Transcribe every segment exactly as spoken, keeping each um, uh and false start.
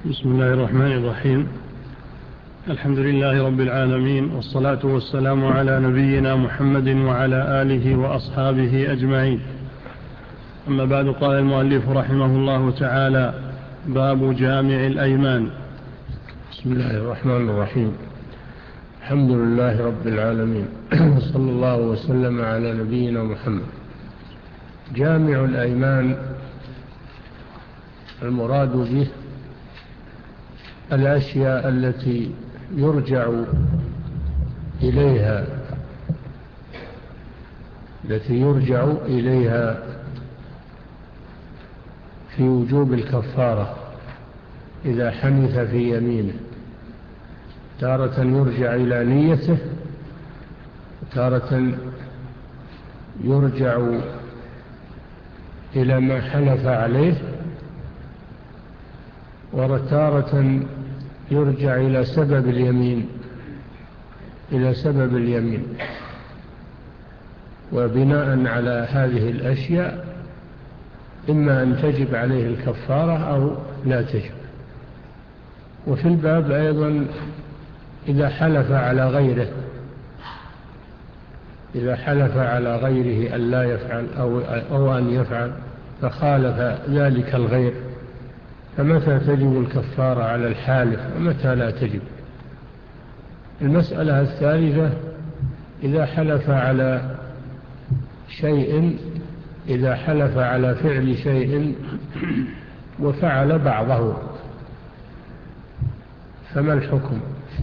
بسم الله الرحمن الرحيم. الحمد لله رب العالمين، والصلاة والسلام على نبينا محمد وعلى آله وأصحابه أجمعين. أما بعد، قال المؤلف رحمه الله تعالى: باب جامع الأيمان. بسم الله الرحمن الرحيم. الحمد لله رب العالمين، صلى الله وسلم على نبينا محمد. جامع الأيمان المراد به الأشياء التي يرجع إليها التي يرجع إليها في وجوب الكفارة إذا حنث في يمينه. تارة يرجع إلى نيته، تارة يرجع إلى ما حلف عليه، وتارة يرجع إلى سبب اليمين إلى سبب اليمين وبناء على هذه الأشياء إما أن تجب عليه الكفارة أو لا تجب. وفي الباب أيضا إذا حلف على غيره إذا حلف على غيره أن لا يفعل أو, أو أن يفعل فخالف ذلك الغير، فمتى تجب الكفارة على الحالف ومتى لا تجب. المسألة الثالثة: إذا حلف على شيء إذا حلف على فعل شيء وفعل بعضه فما الحكم؟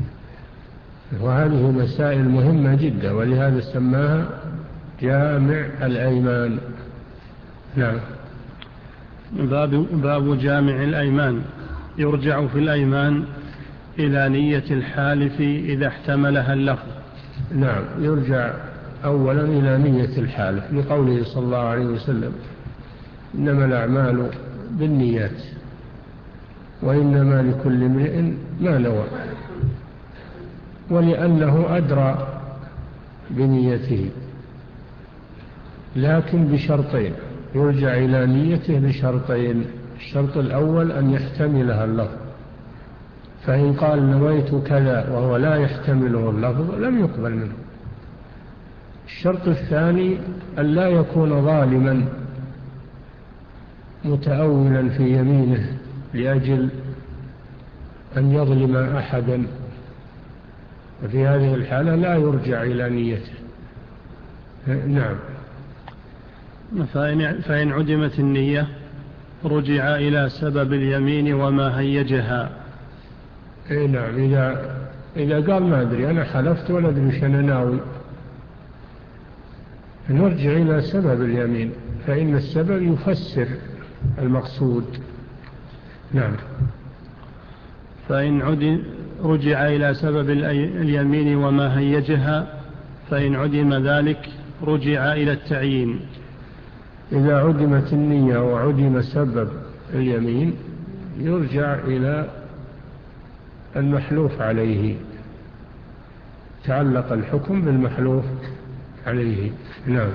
وهذه مسائل مهمة جدا، ولهذا سماها جامع الأيمان. نعم. باب, باب جامع الأيمان. يرجع في الأيمان إلى نية الحالف إذا احتملها اللفظ. نعم، يرجع أولا إلى نية الحالف لقوله صلى الله عليه وسلم: إنما الأعمال بالنيات وإنما لكل امرئ ما نوى، ولأنه أدرى بنيته، لكن بشرطين. يرجع إلى نيته بشرطين: الشرط الأول أن يحتملها اللفظ، فإن قال نويت كذا وهو لا يحتمله اللفظ لم يقبل منه. الشرط الثاني أن لا يكون ظالما متأولا في يمينه لأجل أن يظلم أحدا، وفي هذه الحالة لا يرجع إلى نيته. نعم. فإن, فإن عدمت النية رجع إلى سبب اليمين وما هيجها. إيه نعم. إذا, إذا قال ما أدري أنا حلفت ولا أدري وش أنا ناوي، نرجع إلى سبب اليمين، فإن السبب يفسر المقصود. نعم. فإن عدم رجع إلى سبب اليمين وما هيجها، فإن عدم ذلك رجع إلى التعيين. إذا عدمت النية وعدم سبب اليمين يرجع إلى المحلوف عليه، تعلق الحكم بالمحلوف عليه. نعم.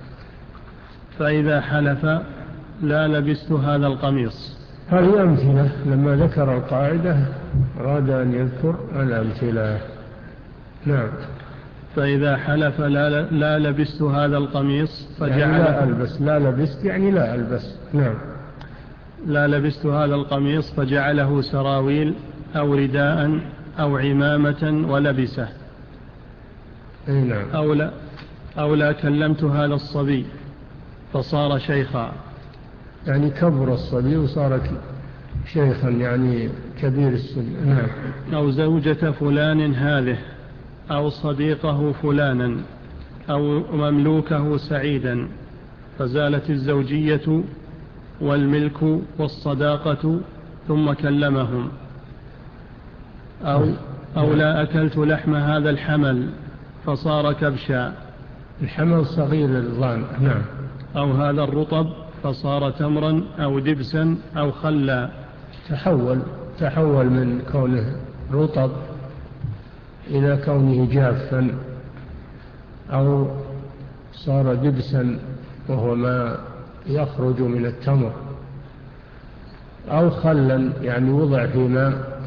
فإذا حلف: لا لبست هذا القميص. هذه أمثلة، لما ذكر القاعدة أراد أن يذكر الأمثلة. نعم. فإذا حلف: لا, لا لبست هذا القميص فجعل يعني لا ألبس. لا لبست يعني لا ألبس. نعم. لا لبست هذا القميص فجعله سراويل أو رداء أو عمامة ولبسه. نعم. أو لا, أو لا كلمت هذا الصبي فصار شيخا. يعني كبر الصبي وصار شيخا، يعني كبير السن. نعم. أو زوجة فلان هذه، أو صديقه فلانا، أو مملوكه سعيدا، فزالت الزوجية والملك والصداقة ثم كلمهم. أو, أو لا أكلت لحم هذا الحمل فصار كبشا. الحمل صغير الظان. نعم. أو هذا الرطب فصار تمرا أو دبسا أو خلا. تحول تحول من كونه رطب إلى كونه جافا، أو صار دبسا وهو ما يخرج من التمر. أو خلا يعني وضع في ماء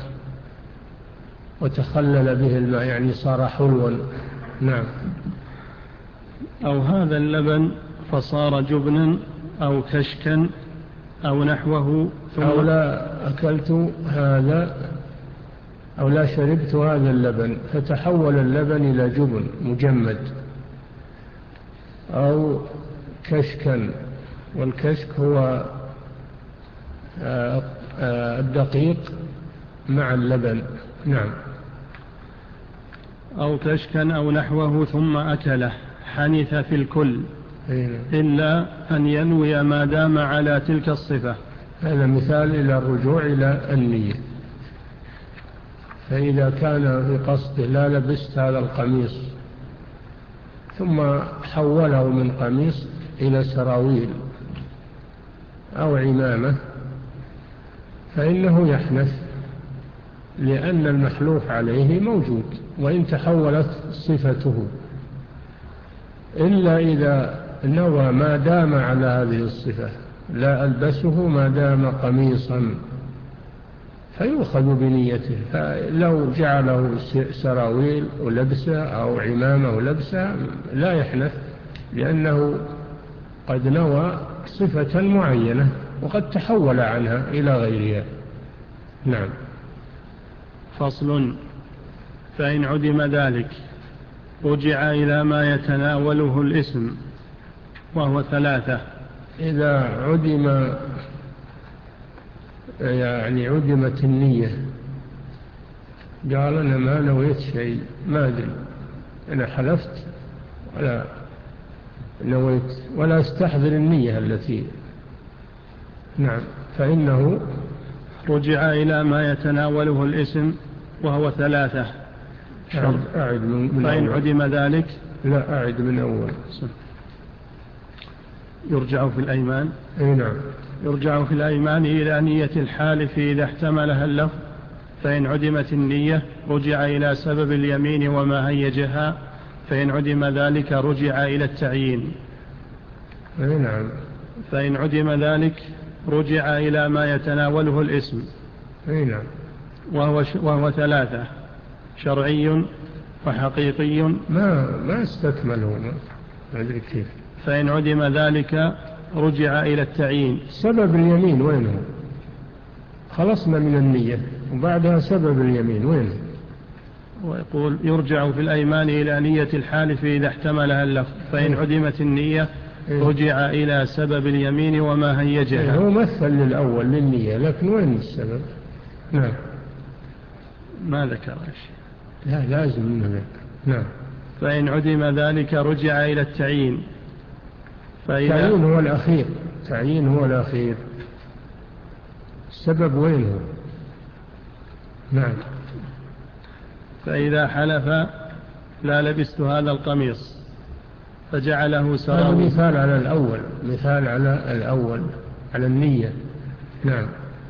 وتخلل به الماء يعني صار حلوا. نعم. أو هذا اللبن فصار جبنا أو كشكا أو نحوه ثم أو لا أكلت هذا أو لا شربت هذا اللبن فتحول اللبن إلى جبن مجمد، أو كشكا، والكشك هو الدقيق مع اللبن. نعم. أو كشكا أو نحوه ثم أكله حنث في الكل إلا أن ينوي ما دام على تلك الصفة. هذا مثال إلى الرجوع إلى النية. فإذا كان في قصده لا لبست هذا القميص ثم حوله من قميص إلى سراويل أو عمامة فإنه يحنث، لأن المحلوف عليه موجود وإن تحولت صفته، إلا إذا نوى ما دام على هذه الصفة، لا ألبسه ما دام قميصا فيؤخذ بنيته. فلو جعله سراويل ولبسه أو عمامة ولبسه لا يحنث، لأنه قد نوى صفة معينة وقد تحول عنها إلى غيرها. نعم. فصل. فإن عدم ذلك رجع إلى ما يتناوله الاسم وهو ثلاثة. إذا عدم يعني عدمت النية، قال أنا ما نويت شيء، ما أدري، أنا حلفت ولا نويت ولا استحضر النية التي. نعم. فإنه رجع إلى ما يتناوله الاسم وهو ثلاثة. أعد من فإن أول. عدم ذلك لا أعد من أول. يرجع في الأيمان. أي نعم. يرجع في الأيمان إلى نية الحالف إذا احتملها اللفظ. فإن عدمت النية رجع إلى سبب اليمين وما هيجها. فإن عدم ذلك رجع إلى التعيين. أي نعم. فإن عدم ذلك رجع إلى ما يتناوله الاسم. أي نعم. وهو, وهو ثلاثة: شرعي وحقيقي. ما ما استكمله، ما أدري كيف. فإن عدم ذلك رجع إلى التعيين. سبب اليمين وينه؟ خلصنا من النية وبعدها سبب اليمين وينه؟ ويقول يرجع في الأيمان إلى نية الحالف إذا احتملها اللفظ. فإن عدمت النية رجع إلى سبب اليمين وما هيجها. هو مثل للأول للنية، لكن وين السبب؟ نعم. ما ذكر شيء. لا لازم منه ذلك. نعم. فإن عدم ذلك رجع إلى التعيين. التعيين هو الأخير. التعيين هو الأخير. السبب وين هو؟ نعم. فإذا حلف لا لبست هذا القميص فجعله سراويل. هذا مثال على الأول، مثال على الأول على النية. نعم.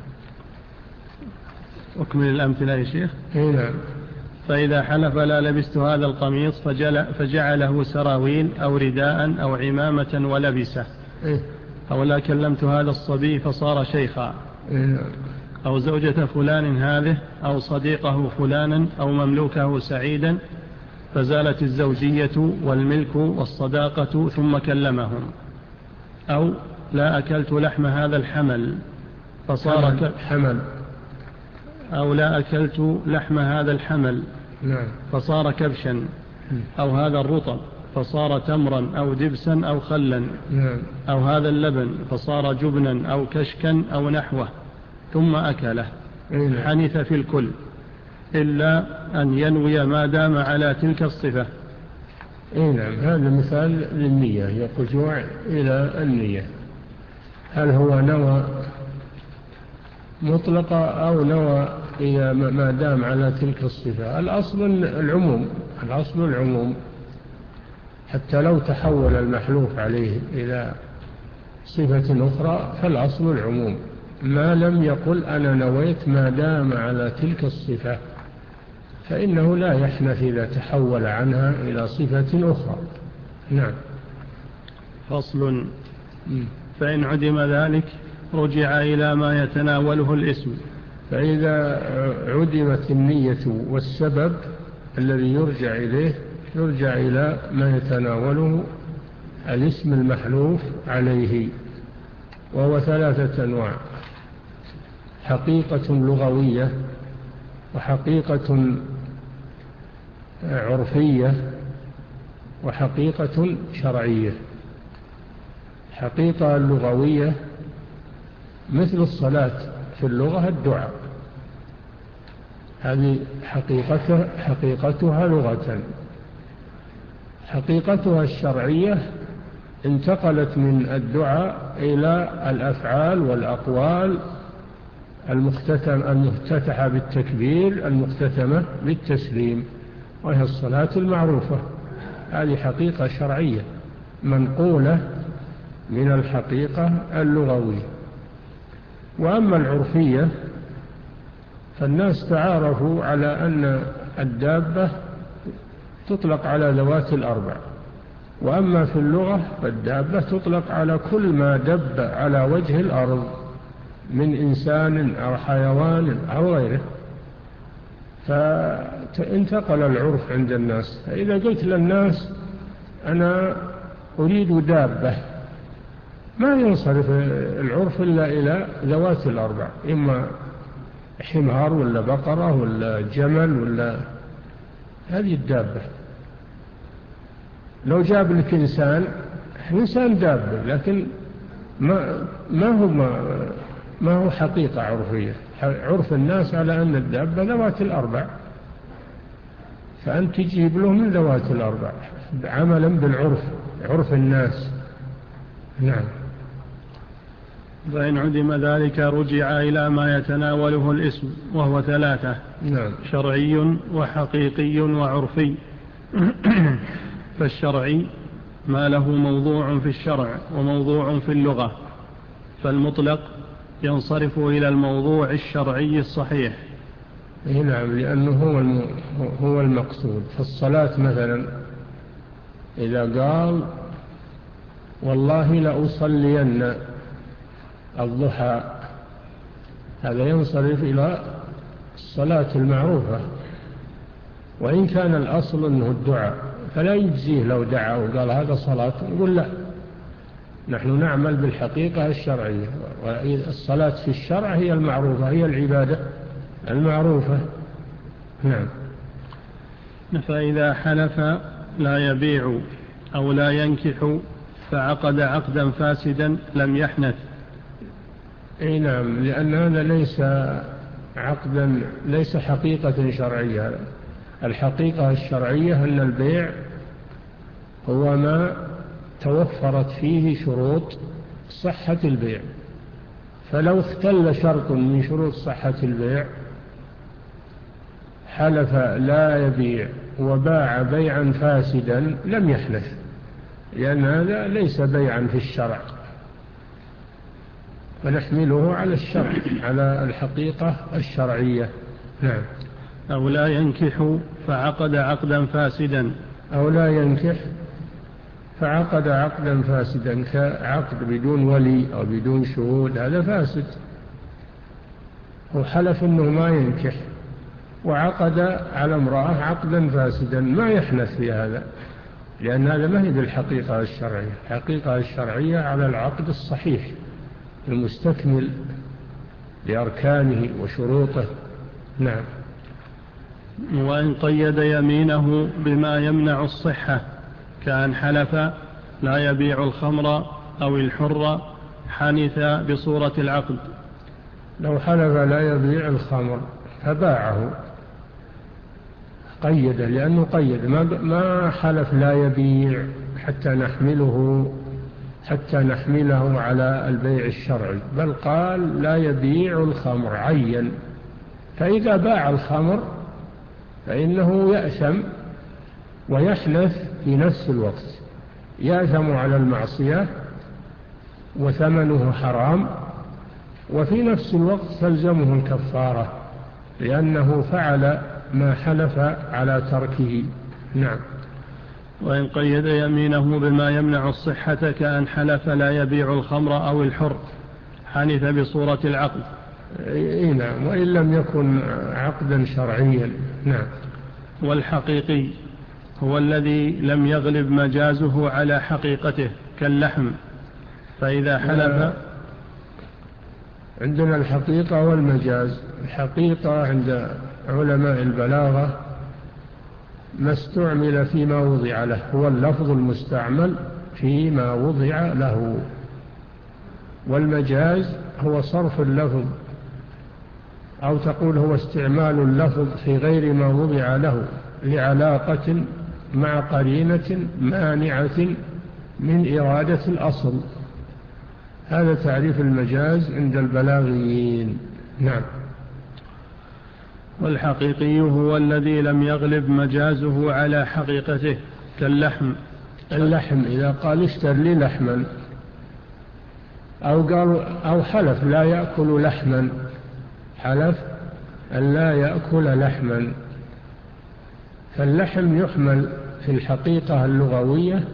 أكمل الأمثلة يا شيخ. اي نعم. فإذا حلف لا لبست هذا القميص فجعله سراويل أو رداء أو عمامة ولبسه. إيه؟ أو لا كلمت هذا الصبي فصار شيخا. إيه نعم. أو زوجة فلان هذه أو صديقه فلانا أو مملوكه سعيدا فزالت الزوجية والملك والصداقة ثم كلمهم. أو لا أكلت لحم هذا الحمل فصار حمل. أو لا أكلت لحم هذا الحمل نعم. فصار كبشا. أو هذا الرطب فصار تمرا أو دبسا أو خلا. نعم. أو هذا اللبن فصار جبنا أو كشكا أو نحوه ثم أكله. نعم. حنث في الكل إلا أن ينوي ما دام على تلك الصفة. اي نعم. هذا مثال للنية، هي الرجوع إلى النية. هل هو نوى مطلقة أو نوى إلى ما دام على تلك الصفة؟ الأصل العموم، الأصل العموم، حتى لو تحول المحلوف عليه إلى صفة أخرى فالأصل العموم، ما لم يقل أنا نويت ما دام على تلك الصفة، فإنه لا يحنث إذا تحول عنها إلى صفة أخرى. نعم. فصل. فإن عدم ذلك رجع إلى ما يتناوله الاسم. فإذا عدمت النية والسبب الذي يرجع إليه يرجع إلى ما يتناوله الاسم المحلوف عليه، وهو ثلاثة أنواع: حقيقة لغوية، وحقيقة عرفية، وحقيقة شرعية. حقيقة اللغوية مثل الصلاة في اللغة الدعاء، هذه حقيقتها, حقيقتها لغة. حقيقتها الشرعية انتقلت من الدعاء إلى الأفعال والأقوال المفتتحة بالتكبير المختتمة بالتسليم، وهي الصلاة المعروفة. هذه حقيقة شرعية منقولة من الحقيقة اللغوية. وأما العرفية فالناس تعارفوا على أن الدابة تطلق على ذوات الأربع، وأما في اللغة فالدابة تطلق على كل ما دب على وجه الأرض من إنسان أو حيوان أو غيره. فانتقل العرف عند الناس، فإذا قلت للناس أنا أريد دابة ما ينصرف العرف إلا إلى ذوات الأربع، إما حمار ولا بقرة ولا جمل ولا هذه الدابة. لو جاب لك إنسان، إنسان دابة، لكن ما ما هو ما هو حقيقة عرفية. عرف الناس على أن الدابة ذوات الأربع، فأنت تجيب له من ذوات الأربع عملا بالعرف، عرف الناس. نعم. فإن عدم ذلك رجع إلى ما يتناوله الاسم، وهو ثلاثة: نعم. شرعي وحقيقي وعرفي. فالشرعي ما له موضوع في الشرع وموضوع في اللغة، فالمطلق ينصرف إلى الموضوع الشرعي الصحيح. نعم، لأنه هو هو المقصود. فالصلاة مثلا إذا قال والله لأصلين الضحى، هذا ينصرف إلى الصلاة المعروفة، وإن كان الأصل أنه الدعاء، فلا يجزيه لو دعا وقال هذا صلاة. يقول لا، نحن نعمل بالحقيقة الشرعية، والصلاة في الشرع هي المعروفة، هي العبادة المعروفة. نعم. فإذا حلف لا يبيع أو لا ينكح فعقد عقدا فاسدا لم يحنث. اي نعم، لأن هذا ليس عقدا، ليس حقيقة شرعية. الحقيقة الشرعية أن البيع هو ما توفرت فيه شروط صحة البيع، فلو اختل شرط من شروط صحة البيع حلف لا يبيع وباع بيعا فاسدا لم يحنث، لأن هذا ليس بيعا في الشرع، فنحمله على الشرع، على الحقيقة الشرعية. نعم. أو لا ينكح فعقد عقدا فاسدا. أو لا ينكح فعقد عقدا فاسدا، كعقد بدون ولي أو بدون شهود، هذا فاسد. وحلف أنه ما ينكح وعقد على امرأة عقدا فاسدا ما يحنث في هذا، لأن هذا ما هي بالحقيقة الشرعية. الحقيقة الشرعية على العقد الصحيح المستكمل لأركانه وشروطه. نعم. وإن قيد يمينه بما يمنع الصحة، كأن حلف لا يبيع الخمر أو الحر، حنث بصورة العقد. لو حلف لا يبيع الخمر فباعه قيد، لأنه قيد، ما حلف لا يبيع حتى نحمله حتى نحمله على البيع الشرعي، بل قال لا يبيع الخمر عين. فإذا باع الخمر فإنه يأثم ويحنث في نفس الوقت، يأثم على المعصية وثمنه حرام، وفي نفس الوقت تلزمه الكفارة لأنه فعل ما حلف على تركه. نعم. وإن قيد يمينه بما يمنع الصحة، كأن حلف لا يبيع الخمر أو الحر، حنث بصورة العقد. إيه نعم، وإن لم يكن عقدا شرعيا. نعم. والحقيقي هو الذي لم يغلب مجازه على حقيقته كاللحم، فإذا حلف. عندنا الحقيقة والمجاز. الحقيقة عند علماء البلاغة ما استعمل فيما وضع له، هو اللفظ المستعمل فيما وضع له. والمجاز هو صرف اللفظ، أو تقول هو استعمال اللفظ في غير ما وضع له لعلاقة مع قرينة مانعة من إرادة الأصل. هذا تعريف المجاز عند البلاغيين. نعم. والحقيقي هو الذي لم يغلب مجازه على حقيقته كاللحم. اللحم إذا قال اشتر لي لحما، أو قال أو حلف لا يأكل لحما، حلف أن لا يأكل لحما، فاللحم يحمل في الحقيقة اللغوية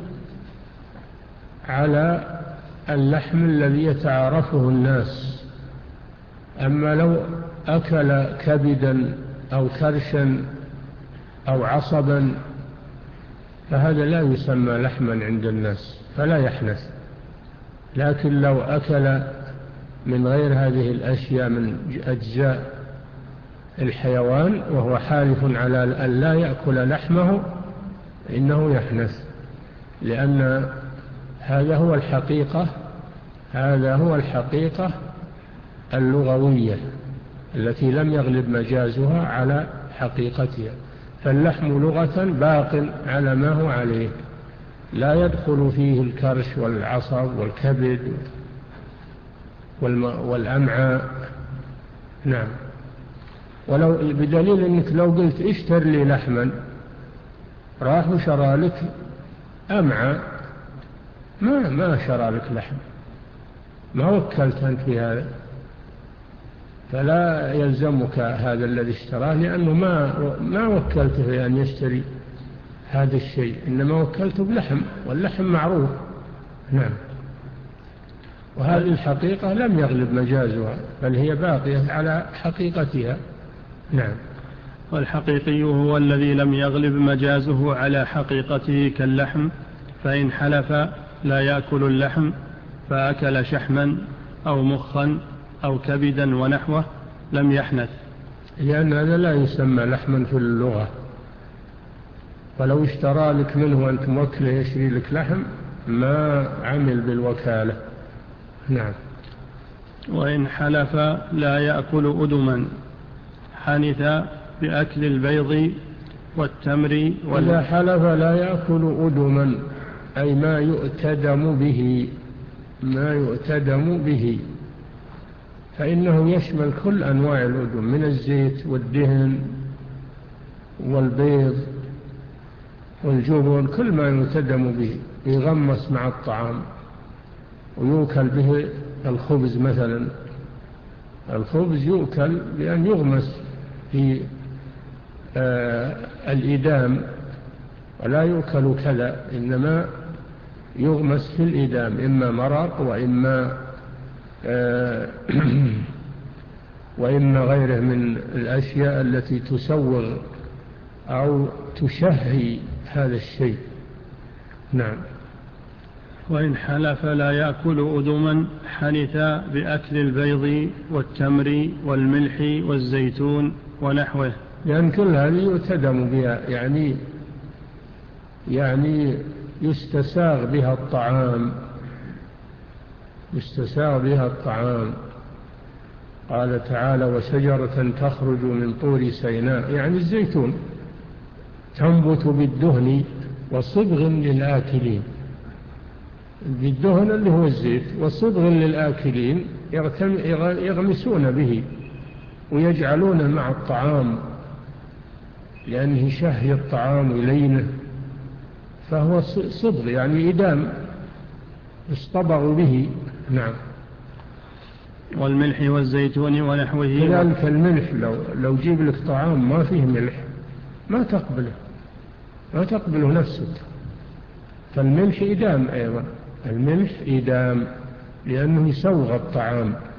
على اللحم الذي يتعارفه الناس. أما لو أكل كبدا أو كرشا أو عصبا فهذا لا يسمى لحما عند الناس فلا يحنث. لكن لو أكل من غير هذه الأشياء من أجزاء الحيوان وهو حالف على أن لا يأكل لحمه إنه يحنث، لأن هذا هو الحقيقة هذا هو الحقيقة اللغوية التي لم يغلب مجازها على حقيقتها. فاللحم لغة باق على ما هو عليه، لا يدخل فيه الكرش والعصب والكبد والأمعاء. نعم. ولو بدليل أنك لو قلت اشتر لي لحما، راح وشرى لك أمعاء، ما ما شرى لك لحم، ما وكلت أنت في هذا، فلا يلزمك هذا الذي اشتراه، لأنه ما ما وكلته في أن يشتري هذا الشيء، إنما وكلته بلحم، واللحم معروف. نعم. وهذه الحقيقة لم يغلب مجازها بل هي باقية على حقيقتها. نعم. والحقيقي هو الذي لم يغلب مجازه على حقيقته كاللحم، فإن حلف لا يأكل اللحم فأكل شحما أو مخا أو كبدا ونحوه لم يحنث، لأن هذا لا يسمى لحما في اللغة. ولو اشترى لك منه وأنت موكله يشري لك لحم ما عمل بالوكالة. نعم. وإن حلف لا يأكل أدما حنث بأكل البيض والتمر وال... إذا حلف لا يأكل أدما أي ما يؤتدم به ما يؤتدم به فإنه يشمل كل أنواع الأدم من الزيت والدهن والبيض والجبن، كل ما يؤتدم به يغمس مع الطعام ويوكل به. الخبز مثلا، الخبز يؤكل بأن يغمس في آه الإدام، ولا يؤكل كذا، إنما يغمس في الإدام، إما مرق وإما آه وإما غيره من الأشياء التي تسوغ أو تشهي هذا الشيء. نعم. وإن حلف لا يأكل أدما حنث بأكل البيض والتمر والملح والزيتون ونحوه، لأن كل هذه يؤتدم بها، يعني يعني يستساغ بها الطعام يستساغ بها الطعام. قال تعالى: وشجرة تخرج من طور سيناء، يعني الزيتون، تنبت بالدهن وصبغ للآكلين. بالدهن اللي هو الزيت، وصبغ للآكلين يغمسون به ويجعلونه مع الطعام لأنه شهي الطعام إلينه، فهو صبغ يعني إدام يصطبغ به. نعم. والملح والزيتون ونحوه. كذلك الملح، لو, لو جيب لك طعام ما فيه ملح ما تقبله ما تقبله نفسك، فالملح إدام أيضا، الملح إدام لأنه يسوغ الطعام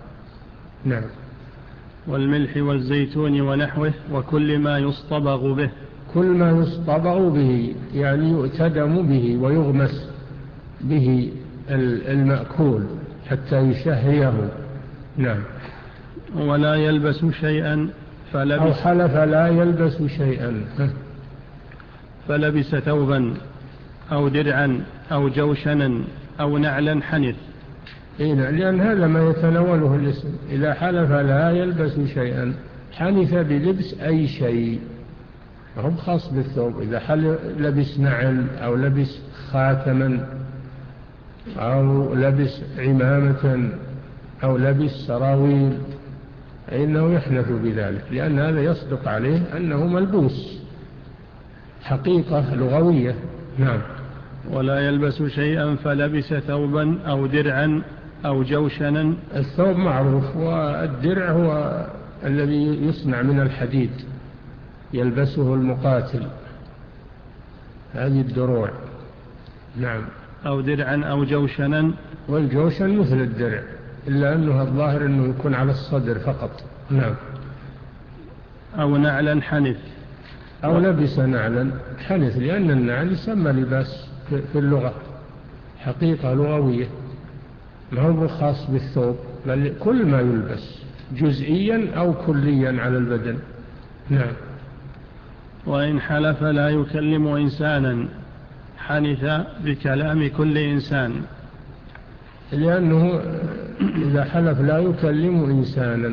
نعم. والملح والزيتون ونحوه وكل ما يصطبغ به. كل ما يصطبغ به يعني يؤتدم به ويغمس به المأكول حتى يشهيه. نعم. ولا يلبس شيئا فلبس أو حلف لا يلبس شيئا فلبس ثوبا أو درعا أو جوشنا أو نعلا حنث. إيه، لأن هذا ما يتناوله الاسم. إذا حلف لا يلبس شيئا حنث بلبس أي شيء، هم خاص بالثوب. إذا حلف لبس نعل أو لبس خاتما أو لبس عمامة أو لبس سراويل إنه يحنث بذلك، لأن هذا يصدق عليه أنه ملبوس حقيقة لغوية. نعم. ولا يلبس شيئا فلبس ثوبا أو درعا أو جوشنا. الثوب معروف، والدرع هو الذي يصنع من الحديد يلبسه المقاتل، هذه الدروع. نعم. أو درعا أو جوشنا. والجوشن مثل الدرع إلا أنه الظاهر أنه يكون على الصدر فقط. نعم. أو نعلا حنث. أو لبس نعلا حنث، لأن النعل يسمى لباس في اللغة حقيقة لغوية، ما هو خاص بالثوب، بل كل ما يلبس جزئيا أو كليا على البدن. نعم. وإن حلف لا يكلم إنسانا حنث بكلام كل إنسان، لأنه إذا حلف لا يكلم إنسانا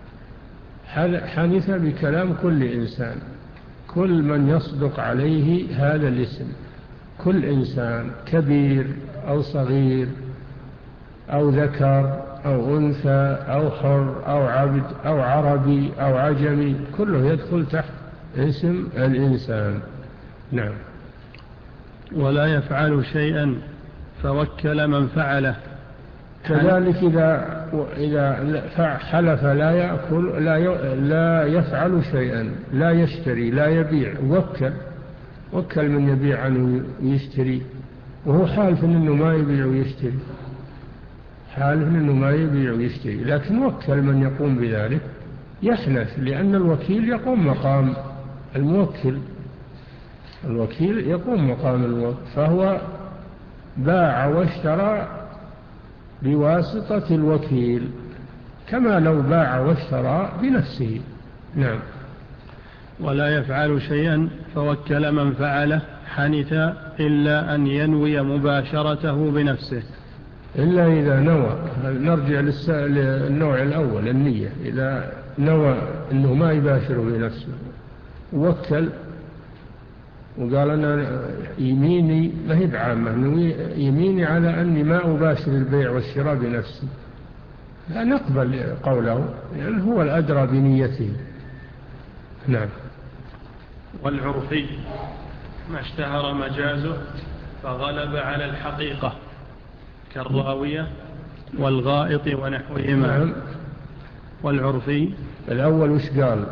حنث بكلام كل إنسان، كل من يصدق عليه هذا الاسم، كل إنسان كبير أو صغير أو ذكر أو أنثى أو حر أو عبد أو عربي أو عجمي، كله يدخل تحت اسم الإنسان. نعم. ولا يفعل شيئا فوكل من فعله. كذلك إذا إذا حلف لا يأكل لا لا يفعل شيئا، لا يشتري لا يبيع، وكل وكل من يبيع عنه ويشتري، وهو حالف إنه ما يبيع ويشتري، حالف إنه ما يبيع ويشتري، لكن وكل من يقوم بذلك يحنث، لأن الوكيل يقوم مقام الموكل، الوكيل يقوم مقام الموكل، فهو باع واشترى بواسطة الوكيل كما لو باع واشترى بنفسه. نعم. ولا يفعل شيئا فوكل من فعله حنث إلا أن ينوي مباشرته بنفسه. إلا إذا نوى، نرجع للنوع الأول النية، إذا نوى أنه ما يباشره بنفسه ووكل وقال أنا يميني ما هي بعامة، يميني على أني ما أباشر البيع والشراء بنفسي، لا نقبل قوله لأنه هو الأدرى بنيته. نعم. والعرفي ما اشتهر مجازه فغلب على الحقيقة كالراوية والغائط ونحوهما. نعم. والعرفي الأول وش قال؟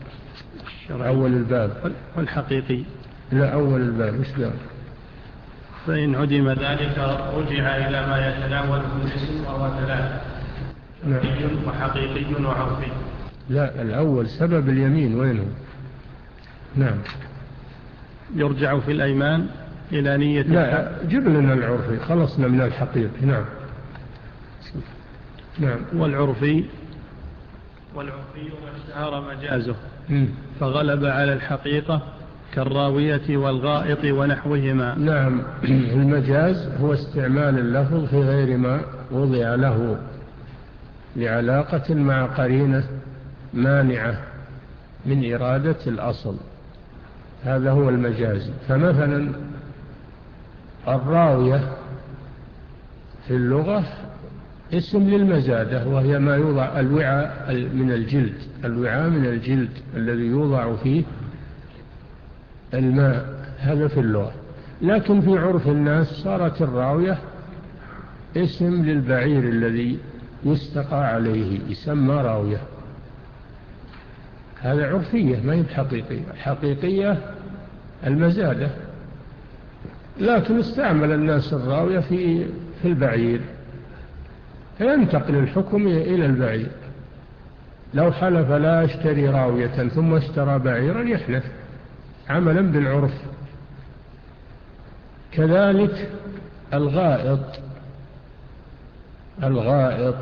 أول الباب. والحقيقي. لا، أول الباب وش قال؟ فإن عدم ذلك رجع إلى ما يتناوله الاسم وهو ثلاثة. نعم. وحقيقي وعرفي. لا، الأول سبب اليمين وينه؟ نعم. يرجع في الأيمان إلى نية. لا، جب لنا العرفي، خلصنا من الحقيقي. نعم. نعم. والعرفي والعرفي ما اشتهر مجازه فغلب على الحقيقة كالراوية والغائط ونحوهما. نعم. المجاز هو استعمال اللفظ في غير ما وضع له لعلاقة مع قرينة مانعة من إرادة الأصل، هذا هو المجاز. فمثلا الراوية في اللغة اسم للمزادة، وهي ما يوضع الوعاء من الجلد، الوعاء من الجلد الذي يوضع فيه الماء، هذا في اللغة. لكن في عرف الناس صارت الراوية اسم للبعير الذي يستقى عليه، يسمى راوية، هذا عرفية ما هي حقيقية. حقيقية المزادة، لكن استعمل الناس الراوية في في البعير، فينتقل الحكم إلى البعير. لو حلف لا أشتري راوية ثم اشترى بعيرا يحلف عملا بالعرف. كذلك الغائط الغائط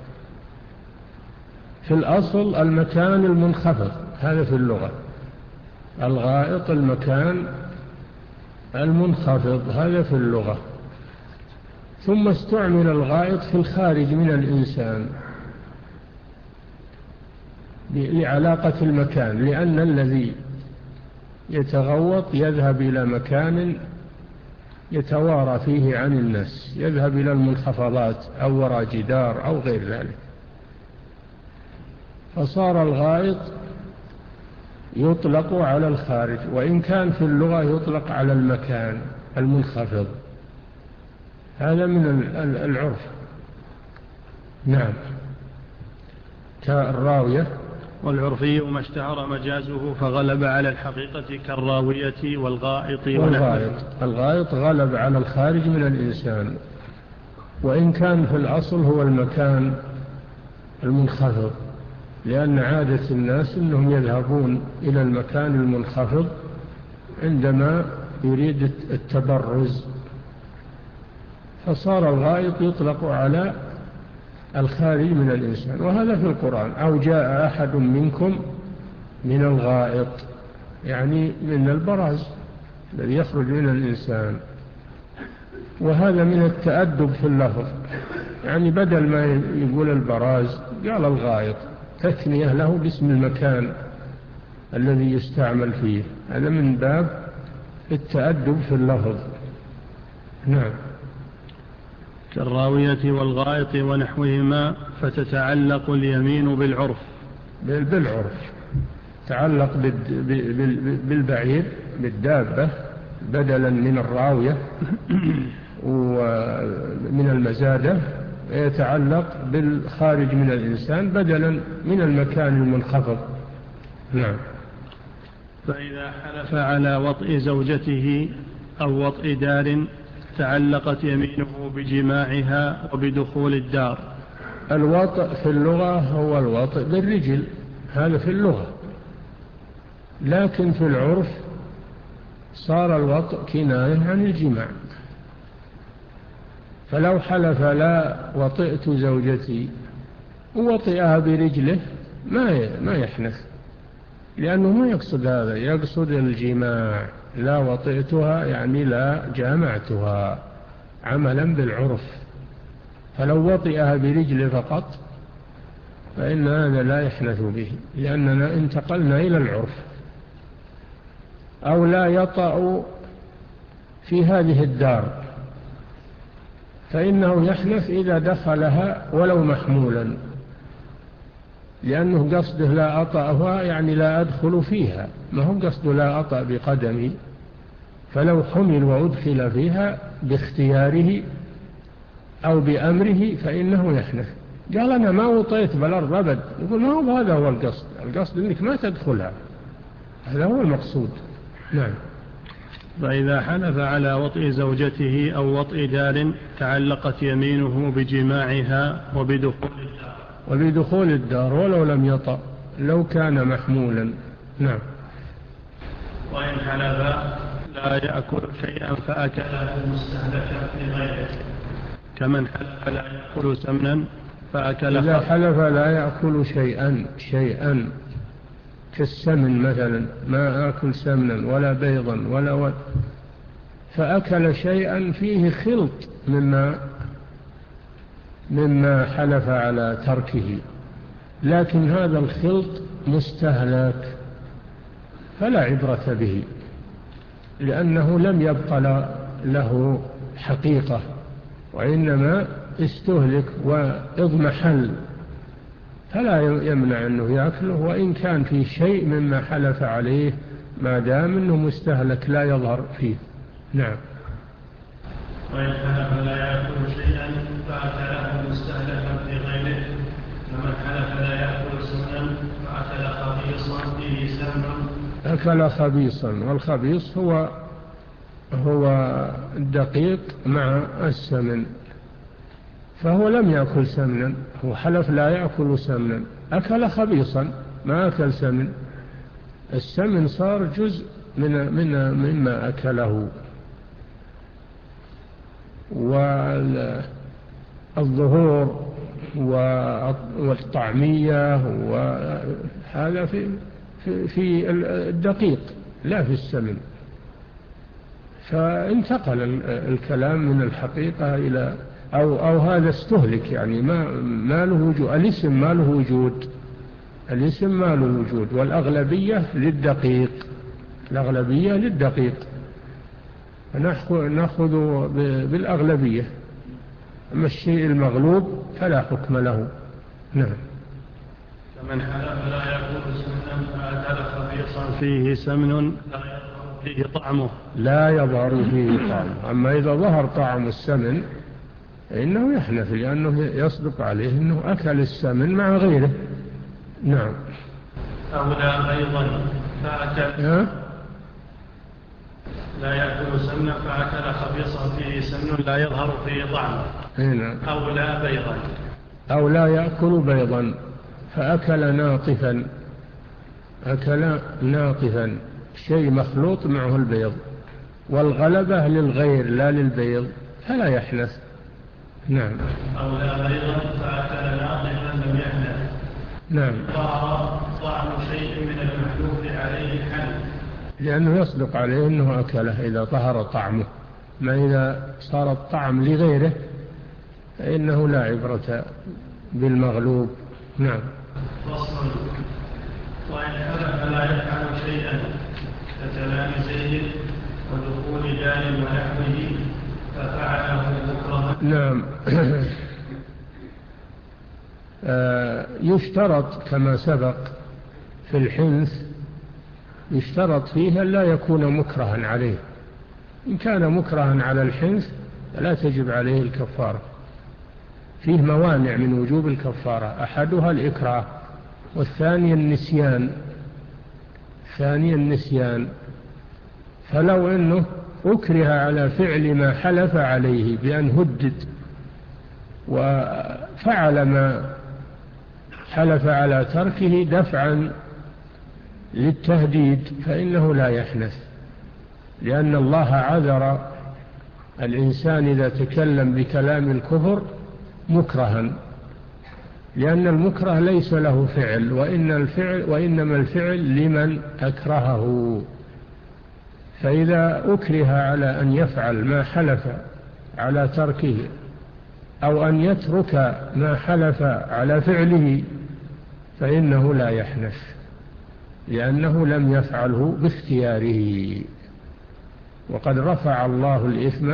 في الأصل المكان المنخفض، هذا في اللغة. الغائط المكان المنخفض هذا في اللغة. ثم استعمل الغائط في الخارج من الإنسان لعلاقة المكان، لأن الذي يتغوط يذهب إلى مكان يتوارى فيه عن الناس، يذهب إلى المنخفضات أو وراء جدار أو غير ذلك. فصار الغائط يطلق على الخارج، وإن كان في اللغة يطلق على المكان المنخفض. هذا من العرف. نعم. كالراوية. والعرفي ما اشتهر مجازه فغلب على الحقيقة كالراوية والغائط والغائط. الغائط غلب على الخارج من الإنسان، وإن كان في الأصل هو المكان المنخفض، لأن عادة الناس أنهم يذهبون إلى المكان المنخفض عندما يريد التبرز، فصار الغائط يطلق على الخارج من الإنسان. وهذا في القرآن: أو جاء أحد منكم من الغائط، يعني من البراز الذي يخرج من الإنسان. وهذا من التأدب في اللفظ، يعني بدل ما يقول البراز قال الغائط، تثنية له باسم المكان الذي يستعمل فيه. هذا من باب التأدب في اللفظ. نعم. كالراوية والغائط ونحوهما، فتتعلق اليمين بالعرف. بالعرف تعلق بالبعير بالدابة بدلا من الراوية ومن المزادة، يتعلق بالخارج من الإنسان بدلا من المكان المنخفض. نعم. فإذا حلف على وطئ زوجته أو وطئ دار تعلقت يمينه بجماعها وبدخول الدار. الوطئ في اللغة هو الوطئ بالرجل، هذا في اللغة، لكن في العرف صار الوطئ كناية عن الجماع. فلو حلف لا وطئت زوجتي ووطئها برجله ما ما يحنث، لأنه ما يقصد هذا، يقصد الجماع. لا وطئتها يعني لا جامعتها عملا بالعرف. فلو وطئها برجله فقط فإن هذا لا يحنث به، لأننا انتقلنا إلى العرف. أو لا يطأ في هذه الدار، فإنه يحنث إذا دخلها ولو محمولا، لأنه قصده لا أطأها يعني لا أدخل فيها، ما هو قصده لا أطأ بقدمي. فلو حمل وأدخل فيها باختياره أو بأمره فإنه يحنث. قال أنا ما وطيت بالأرض أبد، يقول ما هو هذا هو القصد، القصد أنك ما تدخلها، هذا هو المقصود. نعم. فإذا حلف على وطئ زوجته أو وطئ دار تعلقت يمينه بجماعها وبدخول الدار. وبدخول الدار ولو لم يطأ لو كان محمولا. نعم. وإن حلف لا يأكل شيئا فأكله مستهلكا لغيره، كمن حلف لا يأكل سمنا فأكل. إذا حلف لا يأكل شيئا شيئا كالسمن مثلا، ما آكل سمنا ولا بيضا ولا ود، فأكل شيئا فيه خلط مما مما حلف على تركه، لكن هذا الخلط مستهلك فلا عبرة به، لأنه لم يبقى له حقيقة، وإنما استهلك واضمحل، فلا يمنع أنه يأكله وإن كان في شيء مما حلف عليه، ما دام أنه مستهلك لا يظهر فيه. نعم. وإن حلف لا يأكل شيئا فأكله مستهلكا في غيره، كمن حلف لا يأكل سمنا فأكل خبيصا فيه سمن. أكل خبيصا، والخبيص هو هو الدقيق مع السمن، فهو لم يأكل سمنا، هو حلف لا يأكل سمنا أكل خبيصا، ما أكل سمن. السمن صار جزء من من مما أكله. والظهور والطعمية وهذا في في الدقيق لا في السمن. فانتقل الكلام من الحقيقة إلى أو, أو هذا استهلك، يعني ما, ما له وجود. الاسم ما له وجود، الاسم ما له وجود. والأغلبية للدقيق، الأغلبية للدقيق، نأخذ بالأغلبية. أما الشيء المغلوب فلا حكم له. نعم. فمن حلف لا يأكل سمنا فأكل خبيصا فيه سمن لا يظهر فيه طعمه لا يظهر فيه طعمه. أما إذا ظهر طعم السمن فإنه يحنث، لأنه يصدق عليه أنه أكل السمن مع غيره. نعم. أو لا أيضا فأكل أه؟ لا يأكل سمنا فأكل خبيصا فيه سمن لا يظهر فيه طعمه. هنا. أو لا بيضا أو لا يأكل بيضا فأكل ناطفا، أكل ناطفا شيء مخلوط معه البيض، والغلبة للغير لا للبيض، فلا يحنث. نعم. أو لا بيضا فأكل ناطفا لم يحنث. نعم. طعم شيء من المحلوف عليه الحنث، لأنه يصدق عليه أنه أكله إذا طهر طعمه. ما إذا صار الطعم لغيره فإنه لا عبرة بالمغلوب. نعم. فصل. وإن حلف لا يفعل شيئا ككلام زيد ودخول دار ونحوه ففعله مكرها. نعم. يشترط كما سبق في الحنث، يشترط فيه أن لا يكون مكرها عليه. إن كان مكرها على الحنث فلا تجب عليه الكفارة. فيه موانع من وجوب الكفارة، أحدها الإكراه، والثاني النسيان. ثاني النسيان. فلو أنه أكره على فعل ما حلف عليه بأن هدد وفعل ما حلف على تركه دفعا للتهديد فإنه لا يحنث، لأن الله عذر الإنسان إذا تكلم بكلام الكفر مكرها، لأن المكره ليس له فعل، وإن الفعل وإنما الفعل لمن أكرهه. فإذا أكره على أن يفعل ما حلف على تركه أو أن يترك ما حلف على فعله فإنه لا يحنث، لأنه لم يفعله باختياره. وقد رفع الله الإثم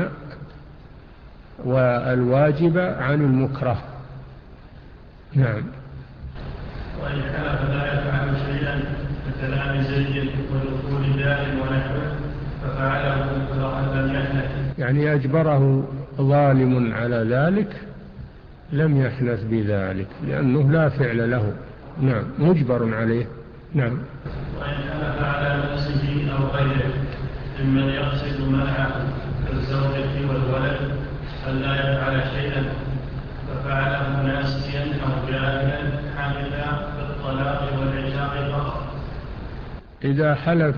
والواجب عن المكره. نعم. وإن حلف لا يفعل شيئا ككلام زيد ودخول دار ونحوه ففعله مكرها لم يحنث، يعني أجبره ظالم على ذلك لم يحنث بذلك، لأنه لا فعل له. نعم. مجبر عليه. نعم. وإن حلف على نفسه أو غيره ممن يقصد منعه كالزوجة والولد ألا يفعل شيئا ففعله ناسيا أو جاهلا حمل بالطلاق والعتاق فقط. إذا حلف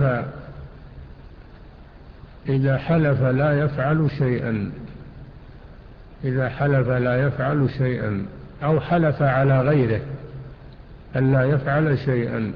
إذا حلف لا يفعل شيئا إذا حلف لا يفعل شيئا أو حلف على غيره ألا يفعل شيئا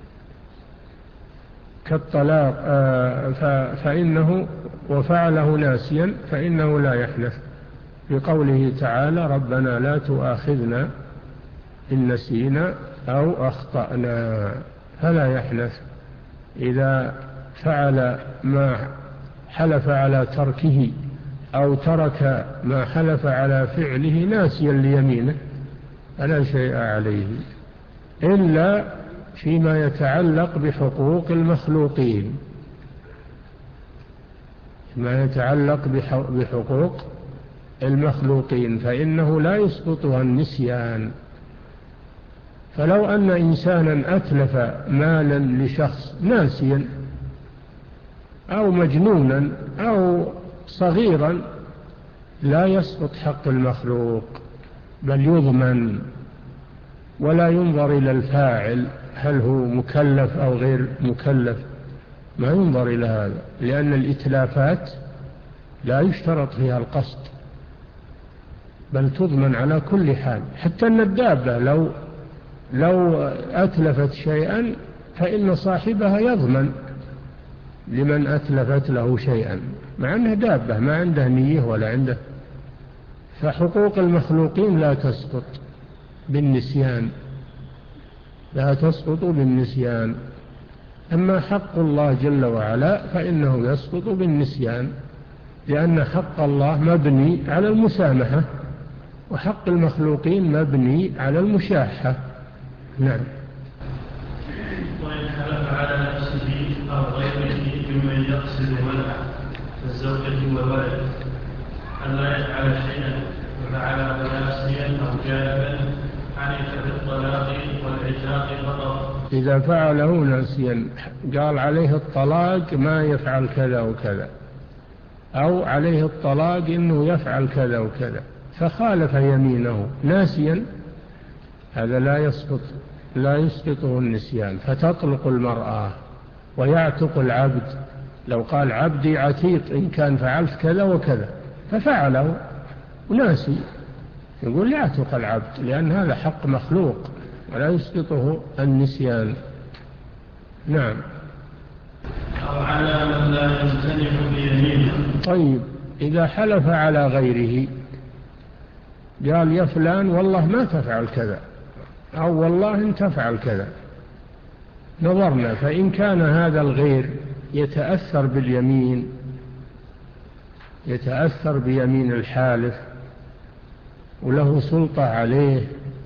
كالطلاق فإنه وفعله ناسيا فإنه لا يحنث، بقوله تعالى ربنا لا تؤاخذنا إن نسينا أو أخطأنا، فلا يحنث إذا فعل ما حلف على تركه أو ترك ما حلف على فعله ناسيا ليمينه فلا شيء عليه، إلا فيما يتعلق بحقوق المخلوقين. ما يتعلق بحقوق المخلوقين فإنه لا يسقطها النسيان. فلو أن إنسانا أتلف مالا لشخص ناسيا أو مجنونا أو صغيرا لا يسقط حق المخلوق، بل يضمن ولا ينظر إلى الفاعل هل هو مكلف أو غير مكلف، ما ينظر إلى هذا، لأن الإتلافات لا يشترط فيها القصد بل تضمن على كل حال. حتى أن الدابة لو لو أتلفت شيئا فإن صاحبها يضمن لمن أتلفت له شيئا، مع أنها دابة ما عنده نية ولا عنده. فحقوق المخلوقين لا تسقط بالنسيان، لا تسقط بالنسيان. أما حق الله جل وعلا فإنه يسقط بالنسيان، لأن حق الله مبني على المسامحة، وحق المخلوقين مبني على المشاحة. نعم. وإن حلف على نفسه أو غيره ممن يقصد منعه كالزوجة والولد ألا يفعل شيئا ففعله ناسيا أو جاهلا حنث بالطلاق والعتاق فقط. إذا فعله ناسيا قال عليه الطلاق ما يفعل كذا وكذا، أو عليه الطلاق إنه يفعل كذا وكذا، فخالف يمينه ناسيا، هذا لا يسقط لا يسقطه النسيان، فتطلق المرأة ويعتق العبد. لو قال عبدي عتيق إن كان فعلت كذا وكذا ففعله وناسي، يقول يعتق العبد، لأن هذا حق مخلوق ولا يسقطه النسيان. نعم. أو على من لا يمتنع بيمينه. طيب إذا حلف على غيره قال يا فلان والله ما تفعل كذا، أو والله إن تفعل كذا، نظرنا فإن كان هذا الغير يتأثر باليمين، يتأثر بيمين الحالف وله سلطة عليه،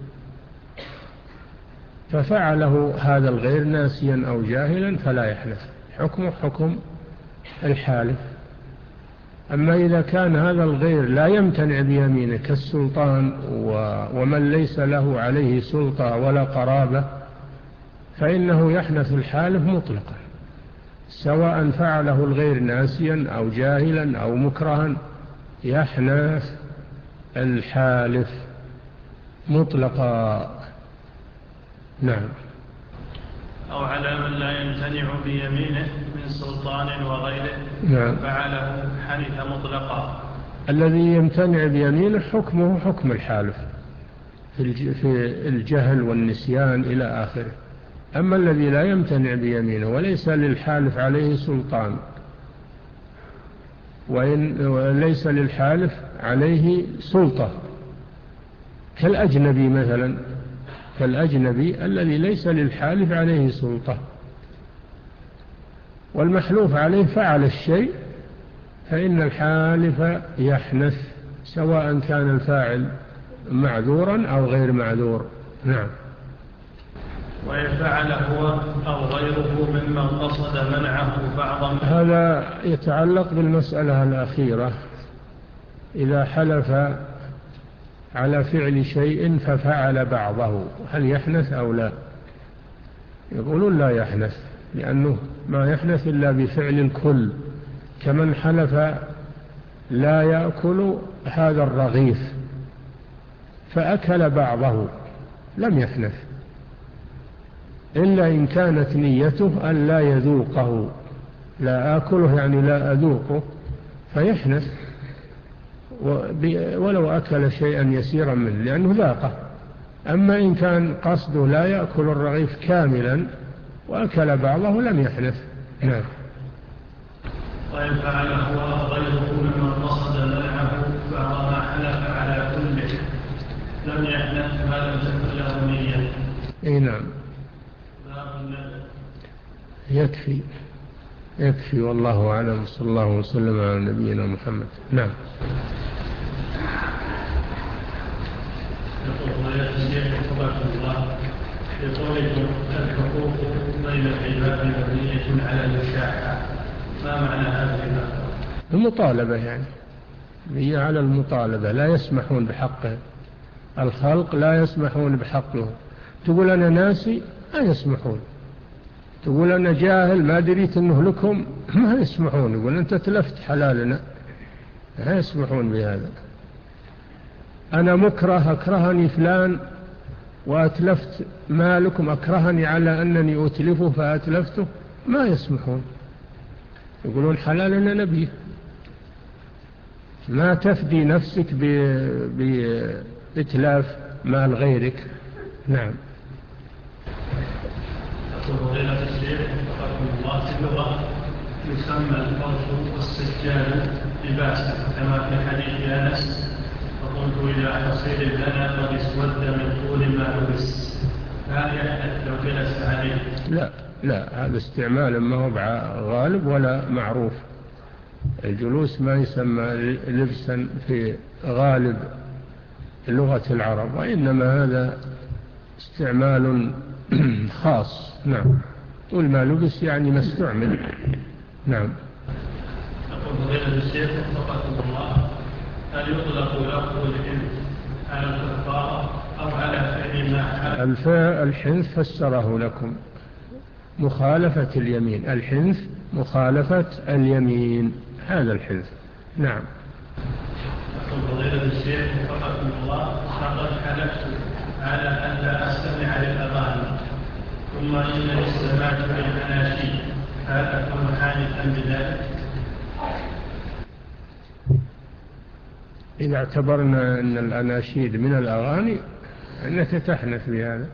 ففعله هذا الغير ناسيا أو جاهلا فلا يحلف، حكمه حكم الحالف. أما إذا كان هذا الغير لا يمتنع بيمينه كالسلطان ومن ليس له عليه سلطة ولا قرابة، فإنه يحنث الحالف مطلقا، سواء فعله الغير ناسيا أو جاهلا أو مكرها، يحنث الحالف مطلقا. نعم. أو على من لا يمتنع بيمينه من سلطان وغيره. نعم. فعله حنث مطلقا. الذي يمتنع بيمينه حكمه حكم الحالف في الجهل والنسيان إلى آخره. أما الذي لا يمتنع بيمينه وليس للحالف عليه سلطان، وإن وليس للحالف عليه سلطة، كالأجنبي مثلا، كالأجنبي الذي ليس للحالف عليه سلطة والمحلوف عليه فعل الشيء، فإن الحالف يحنث سواء كان الفاعل معذورا أو غير معذور. نعم. وإن فعل هو أو غيره ممن قصد منعه بعضا. هذا يتعلق بالمسألة الأخيرة، إذا حلف على فعل شيء ففعل بعضه هل يحنث أو لا؟ يقولون لا يحنث، لأنه ما يحنث إلا بفعل الكل، كمن حلف لا يأكل هذا الرغيف فأكل بعضه لم يحنث، إلا إن كانت نيته أن لا يذوقه، لا آكله يعني لا أذوقه فيحنث ولو أكل شيئا يسيرا منه لأنه ذاقه. أما إن كان قصده لا يأكل الرغيف كاملا وأكل بعضه لم يحنث. نعم. وإن فعل هو غيره ممن قصد منعه بعض ما حلف على كله لم يحنث ما لم تكن له نية. أي نعم. يكفي يكفي والله أعلم، صلى الله وسلم على نبينا محمد. نعم. يقولكم الحقوق بين العباد مبنية على المشاحة، ما معنى هذه المطالبة؟ يعني هي على المطالبة، لا يسمحون بحقه، الخلق لا يسمحون بحقه. تقول أنا ناسي ما يسمحون، تقول أنا جاهل ما دريت أنه لكم ما يسمحون، يقول أنت تلفت حلالنا، ما يسمحون بهذا. أنا مكره أكرهني فلان وأتلفت مالكم أكرهني على أنني أتلفه فأتلفته، ما يسمحون، يقولون حلالنا نبيه، ما تفدي نفسك بإتلاف مال غيرك. نعم. فضيلة الشيخ وفقكم الله، في اللغة يسمى الفرش والسجاد لباسا كما في حديث أنس فقلت إلى حصير لنا قد اسود من طول ما لبس، هل يحدث لو جلس عليه؟ لا لا، هذا استعمال ما هو غالب ولا معروف. الجلوس ما يسمى لبسا في غالب لغة العرب، وإنما هذا استعمال خاص. نعم. والما لبس يعني ما استعمل. نعم. أقول فضيلة الشيخ وفقكم الله، هل يطلق لفظ الحنث على الكفارة أو على فعل ما الفعل؟ الحنث فسره لكم، مخالفة اليمين. الحنث مخالفة اليمين، هذا الحنث. نعم. أقول فضيلة الشيخ وفقكم الله، لقد حلفت على أن لا أستمع للأغاني ثم إنني استمعت للأناشيد، هل أكون حانثا بذلك؟ إذا اعتبرنا أن الأناشيد من الأغاني أنك تحنث بهذا.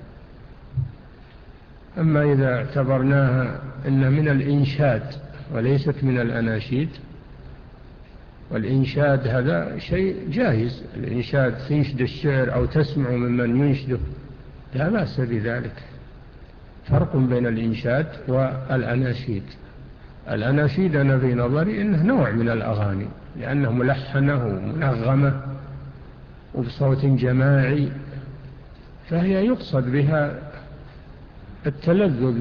أما إذا اعتبرناها أنها من الإنشاد وليست من الأناشيد، والإنشاد هذا شيء جائز، الإنشاد تنشد الشعر أو تسمع ممن ينشده، لا بأس بذلك. فرق بين الإنشاد والأناشيد. الأناشيد أنا في نظري إنه نوع من الأغاني، لأنه ملحنة ومنغمة وبصوت جماعي، فهي يقصد بها التلذذ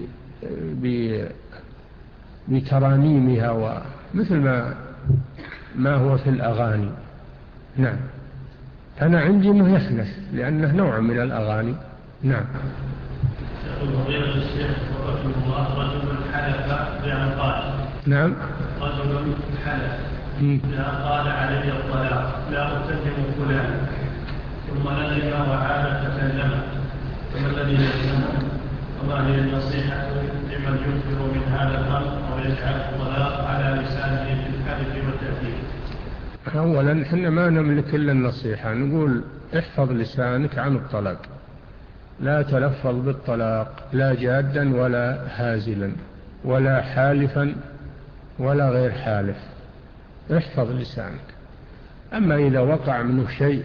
بترانيمها ومثل ما ما هو في الأغاني. نعم. أنا عندي أنه يحنث لأنه نوع من الأغاني. نعم. يقول فضيلة الشيخ وفقكم الله، رجل حلف بأن قال. نعم. رجل حلف بأن قال علي الطلاق لا أكلم فلان، ثم ندم وعاد تكلم، فما الذي يلزمه؟ وما هي النصيحة لمن يكثر من هذا الأمر ويجعل الطلاق على لسانه في الحلف والتأكيد؟ أولا إحنا ما نملك إلا النصيحة، نقول احفظ لسانك عن الطلاق، لا تلفظ بالطلاق، لا جادا ولا هازلا ولا حالفا ولا غير حالف، احفظ لسانك. أما إذا وقع منه شيء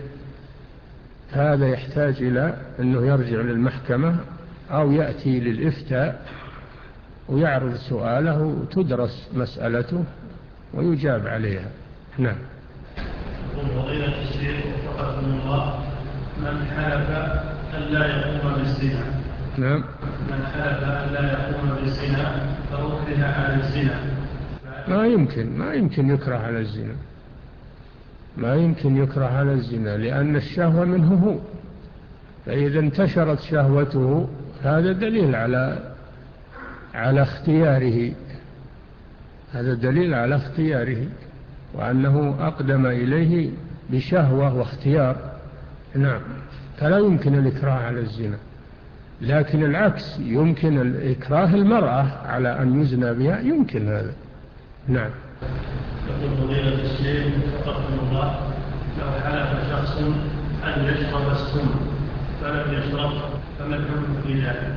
هذا يحتاج إلى أنه يرجع للمحكمة أو يأتي للإفتاء ويعرض سؤاله وتدرس مسألته ويجاب عليها. نعم. يقول فضيلة الشيخ وفقكم الله، من حلف أن لا يقوم بالزنا. نعم. من حلف أن لا يقوم بالزنا فأكره على الزنا. ما يمكن ما يمكن يكره على الزنا، ما يمكن يكره على الزنا، لأن الشهوة منه هو، فإذا انتشرت شهوته هذا دليل على على اختياره، هذا دليل على اختياره وأنه أقدم إليه بشهوة واختيار. نعم. فلا يمكن الإكراه على الزنا، لكن العكس يمكن الإكراه المرأة على أن يزنى بها، يمكن هذا. نعم. يقول فضيلة الشيخ وفقكم الله، لو حلف شخص أن يشرب السم فلم يشرب فما الحكم في ذلك؟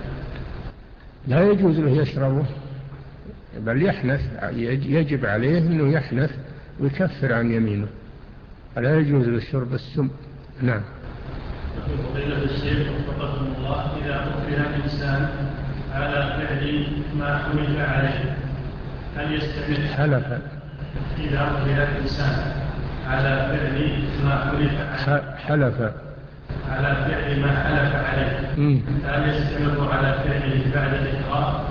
لا يجوز له يشربه، بل يحنث، يجب عليه أنه يحنث ويكفر عن يمينه، لا يجوز له شرب السم. نعم. يقول فضيلة الشيخ وفقكم الله، إذا أكره الإنسان على فعل ما حلف عليه هل يستمر؟ حلف. إذا أكره الإنسان على فعل ما حلف عليه حلف على فعل ما حلف عليه هل يستمر على فعله بعد الإكراه؟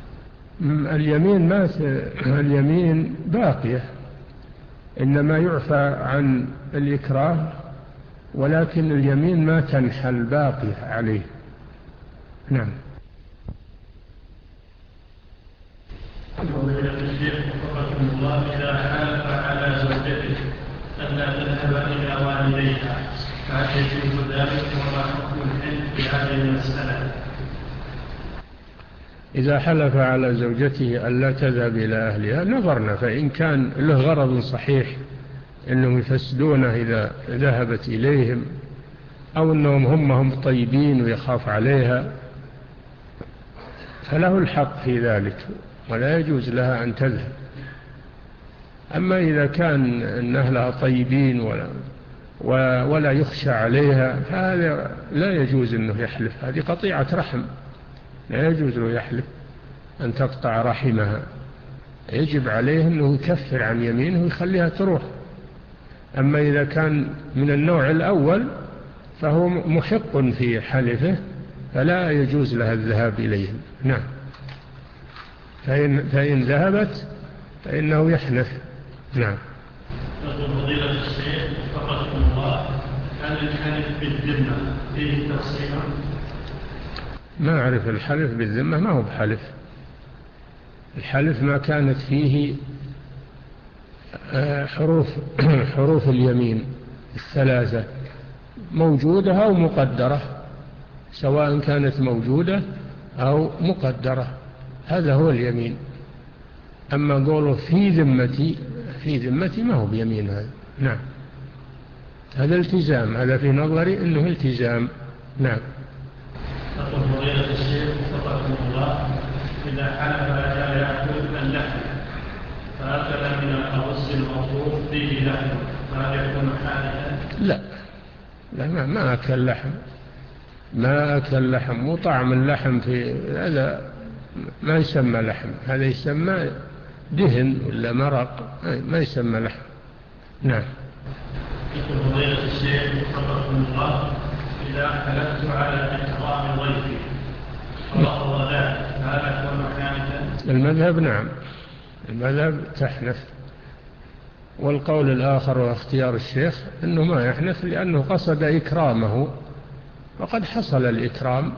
اليمين ما اليمين باقية، إنما يعفى عن الإكراه، ولكن اليمين ما تنحل، باقية عليه. نعم. فضيلة الشيخ وفقكم الله، إذا حلف على زوجته أن لا تذهب إلى والديها فهل يجوز ذلك وما حكم حكم الحلف في هذه المسألة؟ إذا حلف على زوجته ألا تذهب إلى أهلها نظرنا، فإن كان له غرض صحيح أنهم يفسدونه إذا ذهبت إليهم، أو أنهم هم هم طيبين ويخاف عليها، فله الحق في ذلك ولا يجوز لها أن تذهب. أما إذا كان أن أهلها طيبين ولا, ولا يخشى عليها فهذا لا يجوز أنه يحلف، هذه قطيعة رحم، لا يجوز له يحلف أن تقطع رحمها، يجب عليه أنه يكفر عن يمينه ويخليها تروح. أما إذا كان من النوع الأول فهو محق في حلفه فلا يجوز لها الذهاب إليهم. نعم. فإن, فإن ذهبت فإنه يحنث. نعم. يقول فضيلة الشيخ وفقكم الله، هل الحلف بالذمة فيه تفصيلا؟ ما أعرف الحلف بالذمة، ما هو بحلف. الحلف ما كانت فيه حروف حروف اليمين الثلاثة موجودة أو مقدرة، سواء كانت موجودة أو مقدرة، هذا هو اليمين. أما قوله في ذمتي، في ذمتي ما هو بيمين هذا. نعم. هذا التزام، هذا في نظري أنه التزام. نعم. تقول فضيلة الشيخ وفقكم الله، إذا حلف لا يأكل اللحم فأكل من الأرز المطروف فيه لحم فهل يكون حالفا؟ لا لا ما, ما أكل لحم، ما أكل لحم، وطعم اللحم في هذا ما يسمى لحم، هذا يسمى دهن ولا مرق، ما يسمى لحم. نعم. يقول فضيلة الشيخ وفقكم الله، إذا حلفت على إكرام ضيفي فرفض ذلك فهل يكون حالفا؟ المذهب نعم، المذهب تحنث. والقول الآخر واختيار الشيخ أنه ما يحنث لأنه قصد إكرامه، وقد حصل الإكرام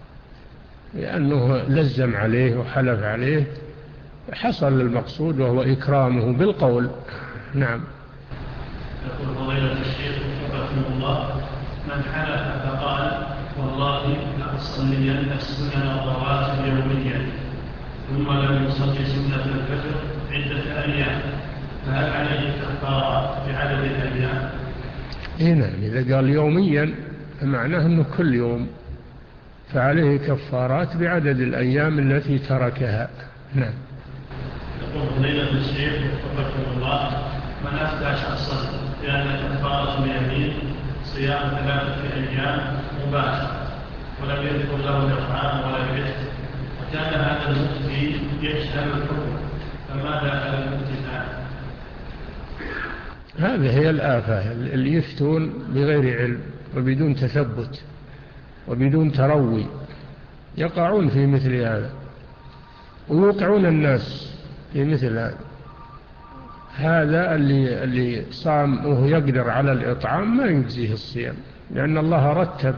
لأنه لزم عليه وحلف عليه، حصل المقصود وهو إكرامه بالقول. نعم. يقول فضيلة الشيخ وفقكم الله، من حلف فقال والله لأصلين السنن الرواتب يوميا ثم لم يصلي سنة الفجر عدة أيام فهل عليه كفارة بعدد الأيام؟ إيه نعم، إذا قال يوميا فمعناه أنه كل يوم، فعليه كفارات بعدد الأيام التي تركها. نعم. يقول فضيلة الشيخ وفقكم الله، من أفتى شخصا بأن كفارة اليمين صيام ثلاثة أيام مباشرة ولم يذكر له الإطعام ولا العتق، وكان هذا المفتي يشهد الحكم، فماذا على المفتي الآن؟ هذه هي الآفة، اللي يفتون بغير علم وبدون تثبت وبدون تروي، يقعون في مثل هذا ويوقعون الناس في مثل هذا. هذا اللي, اللي صام وهو يقدر على الإطعام ما يجزيه الصيام، لأن الله رتب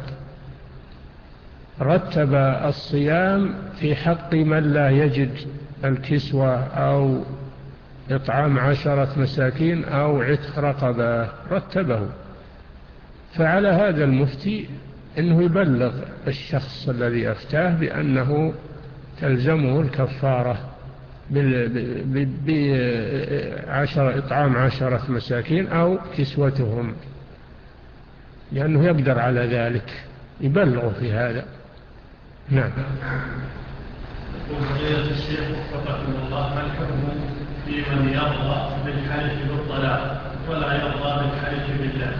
رتب الصيام في حق من لا يجد الكسوة أو إطعام عشرة مساكين أو عتق رقبة، رتبه. فعلى هذا المفتي أنه يبلغ الشخص الذي أفتاه بأنه تلزمه الكفارة بعشر إطعام عشرة مساكين أو كسوتهم، لأنه يقدر على ذلك، يبلغ في هذا. نعم. يقول فضيلة الشيخ وفقكم الله، ما الحكم في من يرضى بالحلف بالطلاق ولا يرضى بالحلف بالله؟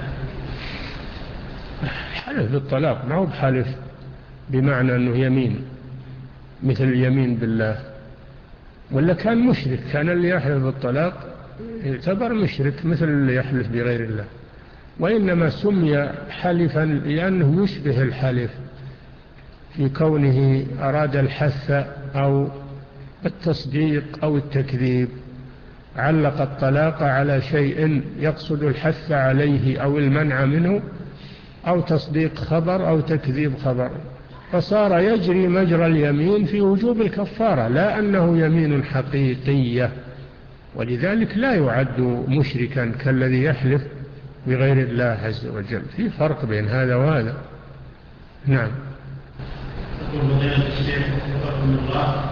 الحلف بالطلاق ما هو بحلف بمعنى أنه يمين مثل اليمين بالله، ولا كان مشرك، كان اللي يحلف بالطلاق يعتبر مشرك مثل اللي يحلف بغير الله، وإنما سمي حلفا لأنه يشبه الحلف في كونه أراد الحث أو التصديق أو التكذيب، علق الطلاق على شيء يقصد الحث عليه أو المنع منه أو تصديق خبر أو تكذيب خبر، فصار يجري مجرى اليمين في وجوب الكفارة، لا أنه يمين حقيقية، ولذلك لا يعد مشركا كالذي يحلف بغير الله عز وجل. في فرق بين هذا وهذا. نعم. يقول فضيلة الشيخ وفقكم الله،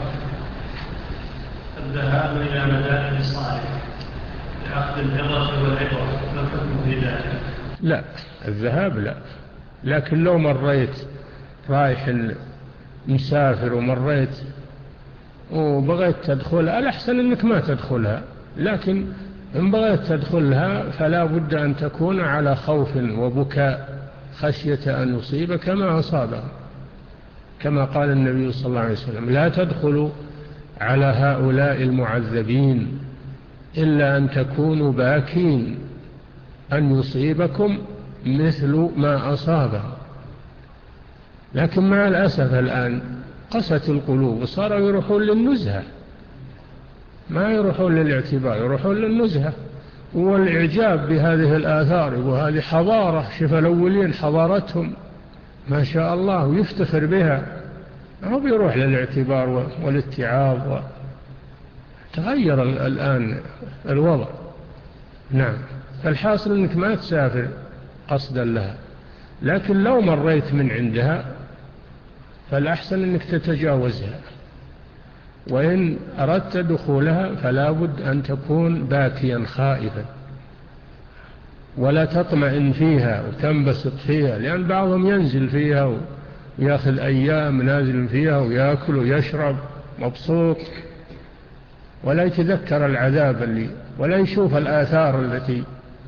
الذهاب إلى مدائن الصالح لأخذ العظة والعبر ما الحكم في ذلك؟ لا، الذهاب لا، لكن لو مريت رايح مسافر ومريت وبغيت تدخلها الأحسن أنك ما تدخلها، لكن إن بغيت تدخلها فلا بد أن تكون على خوف وبكاء خشية أن يصيبك ما أصابه، كما قال النبي صلى الله عليه وسلم: لا تدخلوا على هؤلاء المعذبين إلا أن تكونوا باكين أن يصيبكم مثل ما أصابه. لكن مع الأسف الآن قست القلوب وصاروا يروحون للنزهة، ما يروحون للاعتبار، يروحون للنزهة والإعجاب بهذه الآثار، وهذه حضارة، شوف الأولين حضارتهم ما شاء الله ويفتخر بها، هو بيروح للاعتبار والاتعاظ. تغير الآن الوضع. نعم. فالحاصل أنك ما تسافر قصدا لها، لكن لو مريت من عندها فالأحسن أنك تتجاوزها، وإن أردت دخولها فلا بد أن تكون باكيا خائفا، ولا تطمئن فيها وتنبسط فيها، لأن بعضهم ينزل فيها ويأخذ أيام نازل فيها ويأكل ويشرب مبسوط، ولا يتذكر العذاب اللي ولا يشوف الآثار التي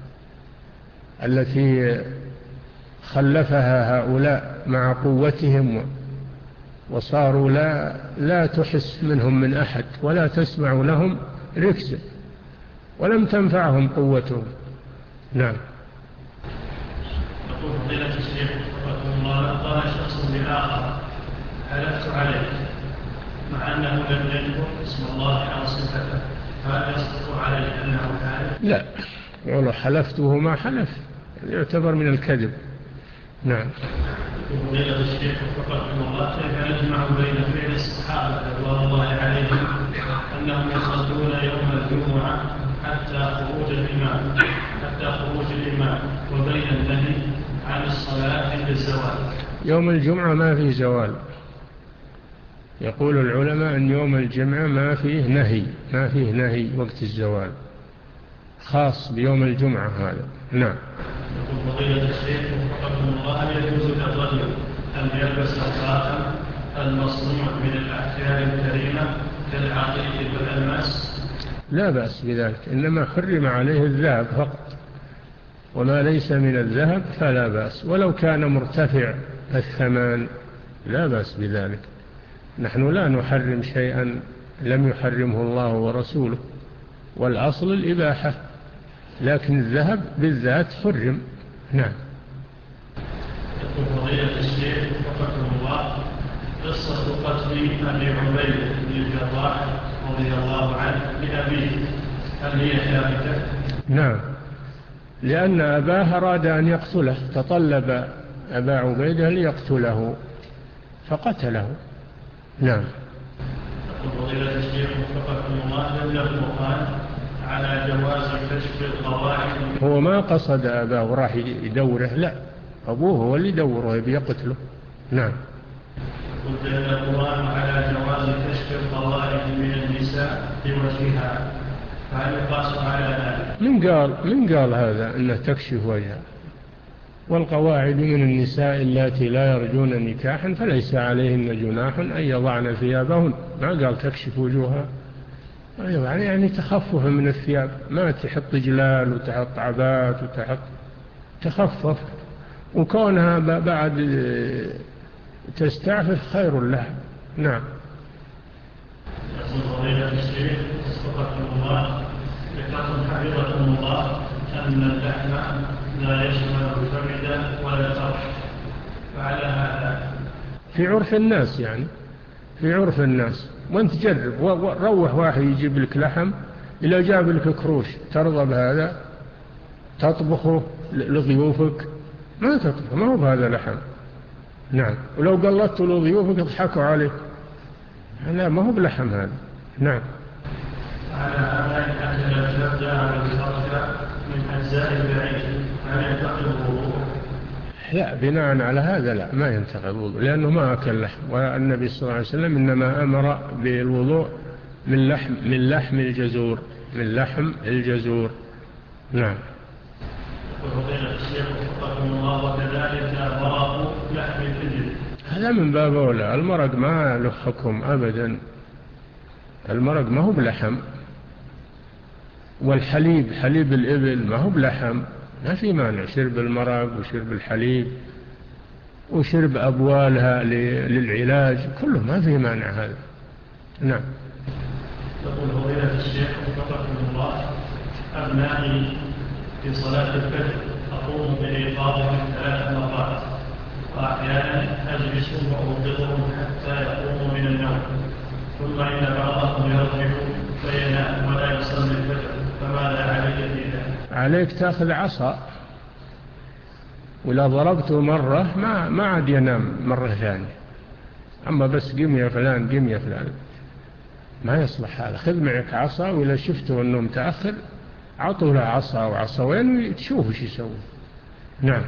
التي خلفها هؤلاء مع قوتهم، وصاروا لا لا تحس منهم من أحد ولا تسمع لهم ركزة، ولم تنفعهم قوتهم. نعم. يقول فضيلة الشيخ وفقكم الله، قال شخص لآخر: حلفت عليك، مع أنه لم يذكر اسم الله أو صفته، هل يصدق عليه أنه حالف؟ لا، ولو حلفته ما حلف، يعتبر من الكذب. نعم. فضيلة الشيخ وفقكم الله، كيف نجمع بين فعل الصحابة رضوان الله عليهم أنهم يصلون يوم الجمعة حتى خروج الإمام حتى خروج الإمام وبين النهي عن الصلاة عند الزوال؟ يوم الجمعة ما فيه زوال، يقول العلماء أن يوم الجمعة ما فيه نهي ما فيه نهي وقت الزوال، خاص بيوم الجمعة هذا. نعم. يقول فضيلة الشيخ وفقكم الله، هل يجوز للرجل أن يلبس الخاتم المصنوع من الأحجار الكريمة كالعقيق والألماس؟ لا بأس بذلك، إنما حرم عليه الذهب فقط، وما ليس من الذهب فلا بأس، ولو كان مرتفع الثمن لا بأس بذلك. نحن لا نحرم شيئا لم يحرمه الله ورسوله، والأصل الإباحة، لكن الذهب بالذات حرم. نعم. يقول فضيلة الشيخ وفقكم الله، قصة قتل أبي عبيد بن الجراح رضي الله عنه لأبيه، هل هي ثابتة؟ نعم، لأن أباه أراد أن يقتله، تطلب أبا عبيدة ليقتله فقتله. نعم. يقول فضيلة الشيخ وفقكم الله، دل القرآن على جواز كشف القواعد. هو ما قصد أباه وراح يدوره، لا، أبوه هو اللي دوره بيقتله. نعم. دل القرآن على جواز كشف القواعد من النساء بوجهها، فهل يقاس على ذلك؟ من قال من قال هذا أنه تكشف وجهها؟ والقواعد من النساء اللاتي لا يرجون نكاحا فليس عليهن جناح أن يضعن ثيابهن، ما قال تكشف وجوهها، يعني يعني تخفف من الثياب، ما تحط جلال وتحط عبات وتحط، تخفف، وكونها بعد تستعفف خير لها. نعم. يقول فضيلة الشيخ وفقكم الله، ذكرتم حفظكم الله أن اللحم لا يشمل الكبد ولا الفرج، فعلى هذا في عرف الناس، يعني في عرف الناس، وانت جرب، روح واحد يجيب لك لحم، إلا جاب لك كروش ترضى بهذا؟ تطبخه لضيوفك؟ ما تطبخ، ما هو بهذا لحم. نعم. ولو قلت لضيوفك يضحكوا عليك، لا، ما هو بلحم هذا. نعم. على هذا إن أكل الكبد على الفرج من أجزاء البعير هل ينتقل الوضوء؟ لا، بناء على هذا لا، ما ينتقض الوضوء لأنه ما أكل لحم، والنبي صلى الله عليه وسلم إنما أمر بالوضوء من لحم من لحم الجزور من لحم الجزور. نعم. وكذلك مرق لحم الإبل. هذا من باب أولى، المرق ما له حكم أبدا، المرق ما هو بلحم، والحليب حليب الإبل ما هو بلحم، ما في مانع شرب المرق وشرب الحليب وشرب أبوالها للعلاج، كله ما في مانع هذا. نعم. يقول فضيلة الشيخ وفقكم الله، أبنائي في صلاة الفجر أقوم بإيقاظهم ثلاث مرات، وأحيانا أجلس وأوقظهم حتى يقوموا من النوم، ثم إن بعضهم يرجع فينام ولا يصلي الفجر، فماذا عليك في ذلك؟ عليك تأخذ عصا، ولا ضربته مرة ما ما عاد ينام مرة ثانية. أما بس قم يا فلان قم يا فلان ما يصلح هذا. خذ معك عصا، وإذا شفته أنه متأخر عطوا له عصا وعصوين وتشوف ايش يسوي. نعم.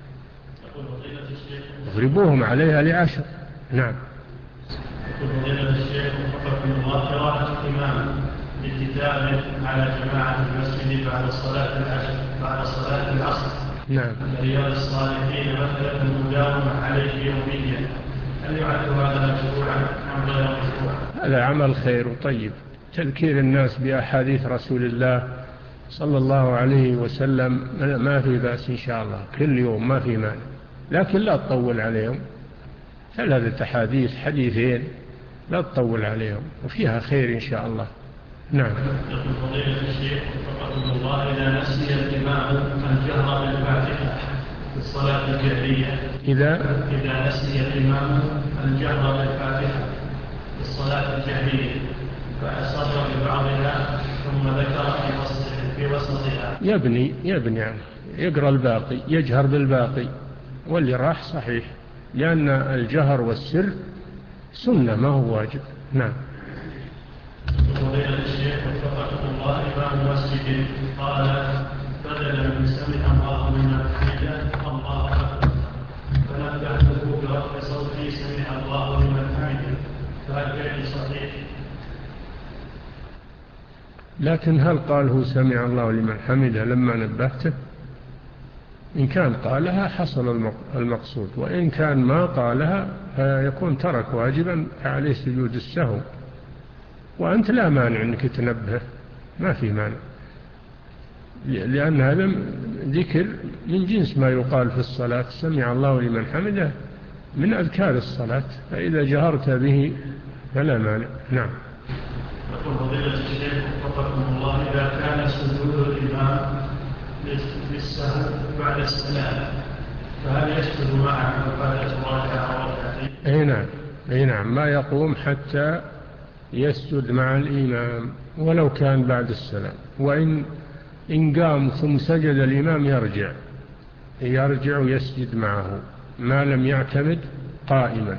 اضربوهم عليها لعشر. نعم. فضيلة الشيخ وفقكم الله، قراءة الإمام لكتاب على جماعة المسجد بعد صلاة العصر بعد صلاة العصر نعم. رياض الصالحين مثلا المداومة عليه يوميا، هل يعد هذا مشروعا أم غير مشروع؟ هذا عمل خير وطيب، تذكير الناس بأحاديث رسول الله صلى الله عليه وسلم ما في بأس إن شاء الله، كل يوم ما في مانع، لكن لا تطول عليهم، ثلاثة حديث حديثين لا تطول عليهم وفيها خير إن شاء الله. نعم. يقول فضيلة الشيخ وفقكم الله، إذا نسي الإمام الجهر بالفاتحة في الصلاة الجهرية إذا إذا نسي الإمام الجهر بالفاتحة في الصلاة الجهرية فأصر ببعضها ثم ذكر في وسط في وسطها يبني يبني عنه، يقرأ الباقي، يجهر بالباقي، واللي راح صحيح، لأن الجهر والسر سنة ما هو واجب. نعم. فضيلة الشيخ وفقكم الله، إمام مسجد قال بدلا من سمع الله لمن حمده الله أكبر، فنبهته برفع صوتي سمع الله لمن حمده، فهل كان صحيح؟ لكن هل قال هو سمع الله لمن حمده لما نبهته؟ إن كان قالها حصل المقصود، وإن كان ما قالها فيكون ترك واجبا عليه سجود السهو، وأنت لا مانع أنك تنبه، ما في مانع، لأن هذا ذكر من جنس ما يقال في الصلاة، سمع الله لمن حمده من أذكار الصلاة، فإذا جهرت به فلا مانع. نعم. يقول فضيلة الشيخ وفقكم الله، إذا كان سجود الإمام للسهو بعد السلام فهل يسجد معه بعد الركعة أو ركعتين؟ أي نعم، أي نعم، ما يقوم حتى يسجد مع الإمام ولو كان بعد السلام، وإن إن قام ثم سجد الإمام يرجع يرجع ويسجد معه ما لم يعتمد قائما،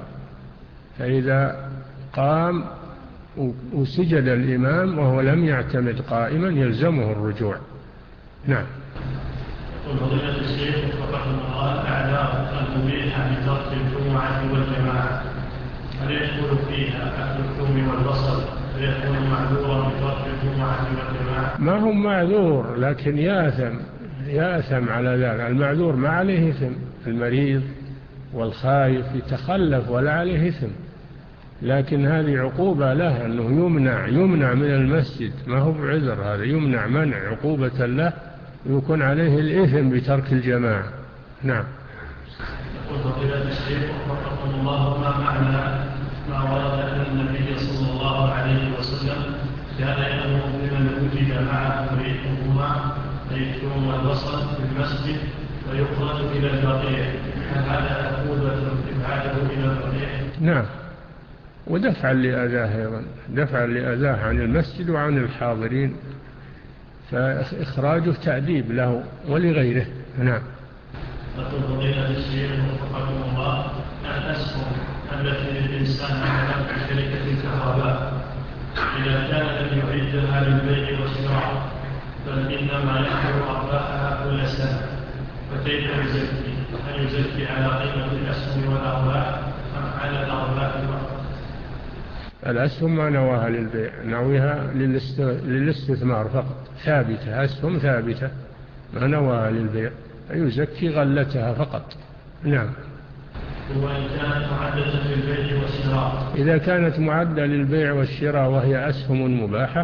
فإذا قام وسجد الإمام وهو لم يعتمد قائما يلزمه الرجوع. نعم. يقول فضيلة الشيخ وفقكم الله، الأعذار المبيحة لترك الجمعة والجماعة هل يدخل فيها أكل الثوم والبصل فيكون معذورا بترك الجمعة والجماعة؟ ما هو معذور، لكن ياثم ياثم على ذلك. المعذور ما عليه إثم، المريض والخايف يتخلف ولا عليه إثم، لكن هذه عقوبة له أنه يمنع يمنع من المسجد، ما هو بعذر، هذا يمنع منع عقوبة له ويكون عليه الإثم بترك الجماعة. نعم. يقول فضيلة الشيخ وفقكم الله، ما معنى ما ورد أن النبي صلى الله عليه وسلم كان يأمر بمن وجد معه ريحهما الثوم والبصل في المسجد ويخرج إلى البقيع، هل هذا عقوبة إبعاده إلى البقيع؟ نعم، ودفعا لأذاه أيضا، دفعا لأذاه عن المسجد وعن الحاضرين، فإخراجه تأديب له ولغيره. نعم. يقول فضيلة الشيخ وفقكم الله، الأسهم التي للإنسان على شركة الكهرباء إذا كان لم يعدها للبيع والشراء بل إنما يأخذ أرباحها كل سنة، فكيف يزكي؟ هل يزكي على قيمة الأسهم والأرباح أم على الأرباح فقط؟ الأسهم ما نواها للبيع، نويها للاستثمار فقط، ثابتة، أسهم ثابتة ما نواها للبيع، يزكي غلتها فقط. نعم. وإن كانت معدة للبيع والشراء؟ إذا كانت معدة للبيع والشراء وهي أسهم مباحة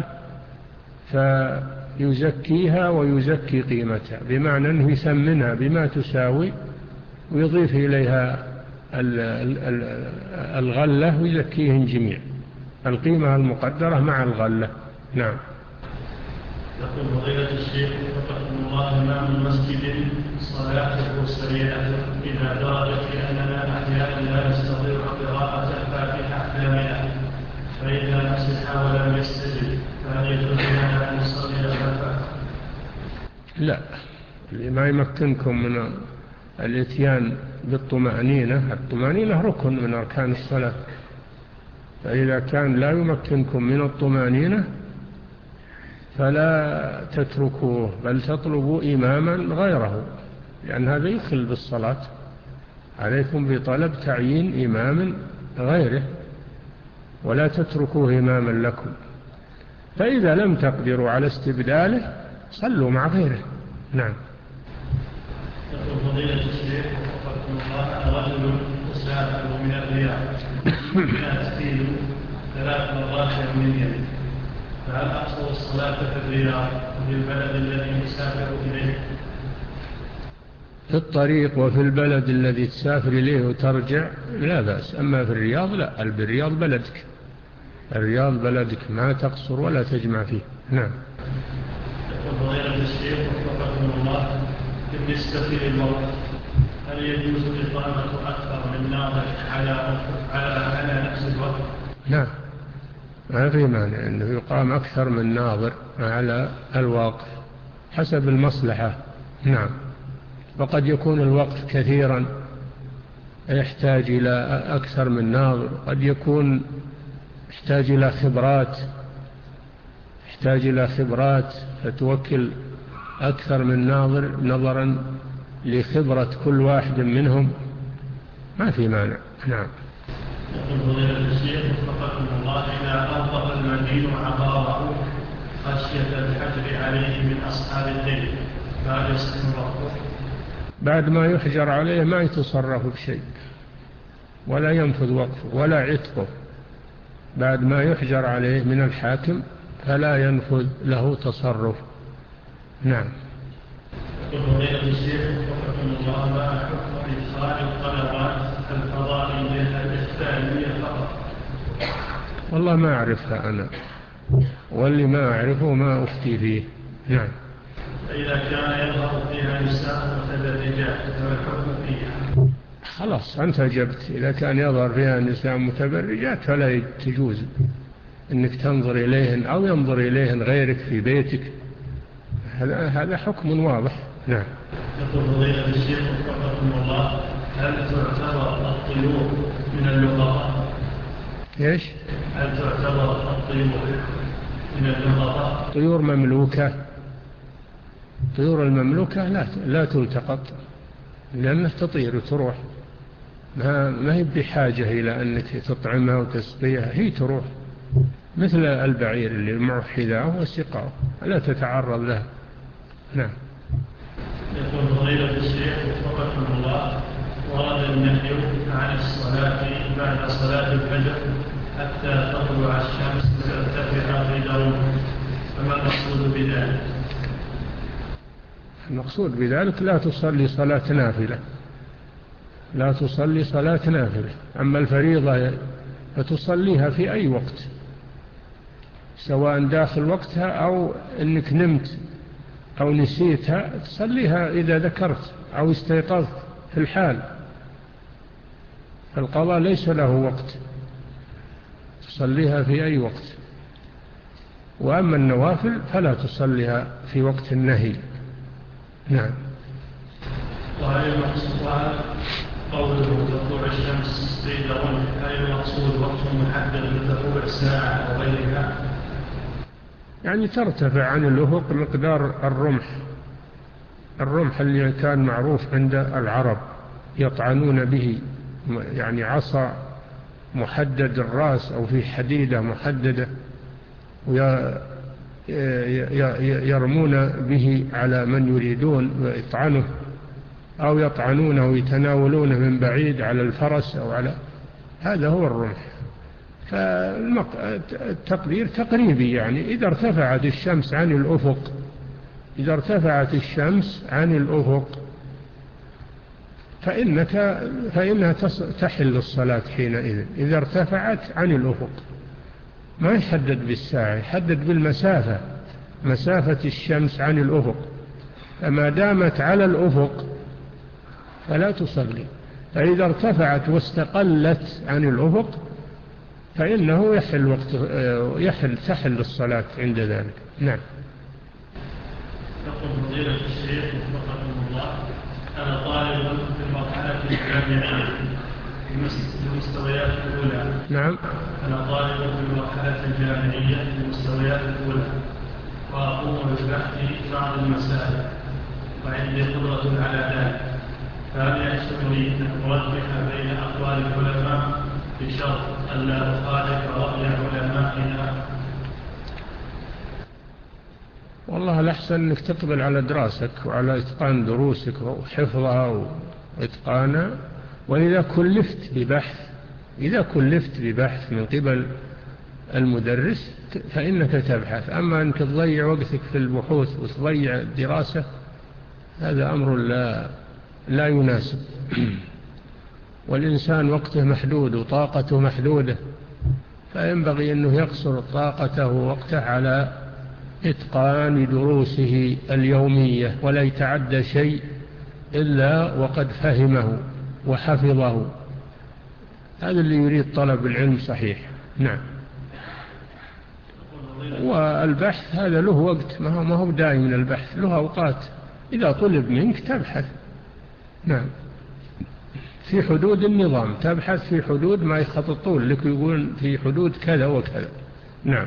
فيزكيها ويزكي قيمتها، بمعنى أنه يثمنها بما تساوي ويضيف إليها الغلة ويزكيهن جميع، القيمة المقدرة مع الغلة. نعم. يقول فضيلة الشيخ وفقكم الله، ما من مسجد صلاته سريعة إذا درجت لأننا أحيانا لا نستطيع قراءة الفاتحة كاملة، فإذا مسح ولم يستجب فهل يجوز لنا أن نصلي خلفه؟ لا، ما يمكنكم من الاتيان بالطمأنينة، الطمأنينة ركن من أركان الصلاة، فإذا كان لا يمكنكم من الطمأنينة فلا تتركوه، بل تطلبوا إماما غيره، لأن هذا يخل بالصلاة، عليكم بطلب تعيين إمام غيره ولا تتركوه إماما لكم، فإذا لم تقدروا على استبداله صلوا مع غيره. نعم. يقول فضيلة الشيخ وفقكم الله، رجل مسافر من الرياض يأتي ثلاث مرات يوميا، فهل أقصر الصلاة في الرياض وفي البلد الذي يسافر إليه؟ في الطريق وفي البلد الذي تسافر إليه وترجع لا بأس، أما في الرياض لا، الرياض بلدك، الرياض بلدك ما تقصر ولا تجمع فيه. نعم. يقول فضيلة الشيخ وفقكم الله، بالنسبة للموت هل يجوز إقامة أكثر من ناظر على على على نفس الوقت؟ نعم، ما في مانع أنه يقام أكثر من ناظر على الواقف حسب المصلحة. نعم. وقد يكون الوقف كثيرا يحتاج إلى أكثر من ناظر، قد يكون يحتاج إلى خبرات يحتاج إلى خبرات فتوكل أكثر من ناظر نظرا لخبرة كل واحد منهم، ما في مانع. نعم. يقول فضيلة الشيخ وفقكم الله، إذا أوقف المدين عقاره خشية الحجر عليه من أصحاب الدين فهل يصح وقفه؟ بعد ما يحجر عليه ما يتصرف بشيء ولا ينفذ وقفه ولا عتقه، بعد ما يحجر عليه من الحاكم فلا ينفذ له تصرف. نعم. يقول فضيلة الشيخ وفقكم الله، ما حكم إدخال القنوات الفضائية الإخبارية فقط؟ والله ما أعرفها أنا، واللي ما أعرفه ما أفتي فيه. نعم. فإذا كان يظهر فيها نساء متبرجات فما الحكم فيها؟ خلاص أنت أجبت، إذا كان يظهر فيها نساء متبرجات فلا تجوز أنك تنظر إليهن أو ينظر إليهن غيرك في بيتك، هذا هذا حكم واضح. نعم. يقول فضيلة الشيخ وفقكم الله، هل تعتبر الطيور من اللقطاء؟ إيش؟ هل تعتبر الطيور من اللقطاء؟ طيور مملوكة، طيور المملوكة لا لا تلتقط لأنها تطير وتروح، ما ما هي بحاجة إلى أنك تطعمها وتسقيها، هي تروح مثل البعير اللي معه حذاءه وسقاه لا تتعرض له. نعم. يقول فضيلة الشيخ وفقكم الله، ورد النهي عن الصلاة بعد صلاة الفجر حتى تطلع الشمس وترتفع قدرها، فما المقصود بذلك؟ المقصود بذلك لا تصلي صلاة نافلة، لا تصلي صلاة نافلة، أما الفريضة فتصليها في أي وقت سواء داخل وقتها أو أنك نمت أو نسيتها، تصليها إذا ذكرت أو استيقظت في الحال، فالقضاء ليس له وقت، تصليها في أي وقت. وأما النوافل فلا تصليها في وقت النهي. نعم. وهل المقصود قوله تطلع الشمس قيدرون، هل المقصود وقت محدد لتطلع الساعة أو غيرها؟ يعني ترتفع عن الأفق مقدار الرمح، الرمح اللي كان معروف عند العرب يطعنون به، يعني عصا محدد الرأس أو في حديدة محددة ويرمون به على من يريدون ويطعنه، أو يطعنونه ويتناولونه من بعيد على الفرس أو على، هذا هو الرمح. فالتقدير تقريبي، يعني إذا ارتفعت الشمس عن الأفق إذا ارتفعت الشمس عن الأفق فإنك فإنها تحل الصلاة حينئذ، إذا ارتفعت عن الأفق. ما يحدد بالساعة، يحدد بالمسافة، مسافة الشمس عن الأفق. فما دامت على الأفق فلا تصلي، فإذا ارتفعت واستقلت عن الأفق فإنه يحل وقت يحل تحل الصلاة عند ذلك. نعم. يقول فضيلة الشيخ وفقكم الله: أنا طالب في المرحلة الجامعية في المستويات الأولى. نعم. أنا طالب في المرحلة الجامعية في المستويات الأولى، وأقوم بالبحث في بعض المسائل، وعندي قدرة على ذلك، فهل يحسن لي أن أوفق بين أقوال العلماء بشرط ألا أخالف رأي علمائنا؟ والله الأحسن أنك تقبل على دراسك وعلى إتقان دروسك وحفظها وإتقانها. وإذا كلفت ببحث إذا كلفت ببحث من قبل المدرس فإنك تبحث. أما أنك تضيع وقتك في البحوث وتضيع الدراسة، هذا أمر لا, لا يناسب. والإنسان وقته محدود وطاقته محدودة، فينبغي أنه يقصر طاقته ووقته على إتقان دروسه اليومية، ولا يتعدى شيء إلا وقد فهمه وحفظه. هذا اللي يريد طلب العلم صحيح. نعم. والبحث هذا له وقت، ما هو دائم البحث، له أوقات إذا طلب منك تبحث. نعم. في حدود النظام تبحث، في حدود ما يخططون لك، يقول في حدود كذا وكذا. نعم.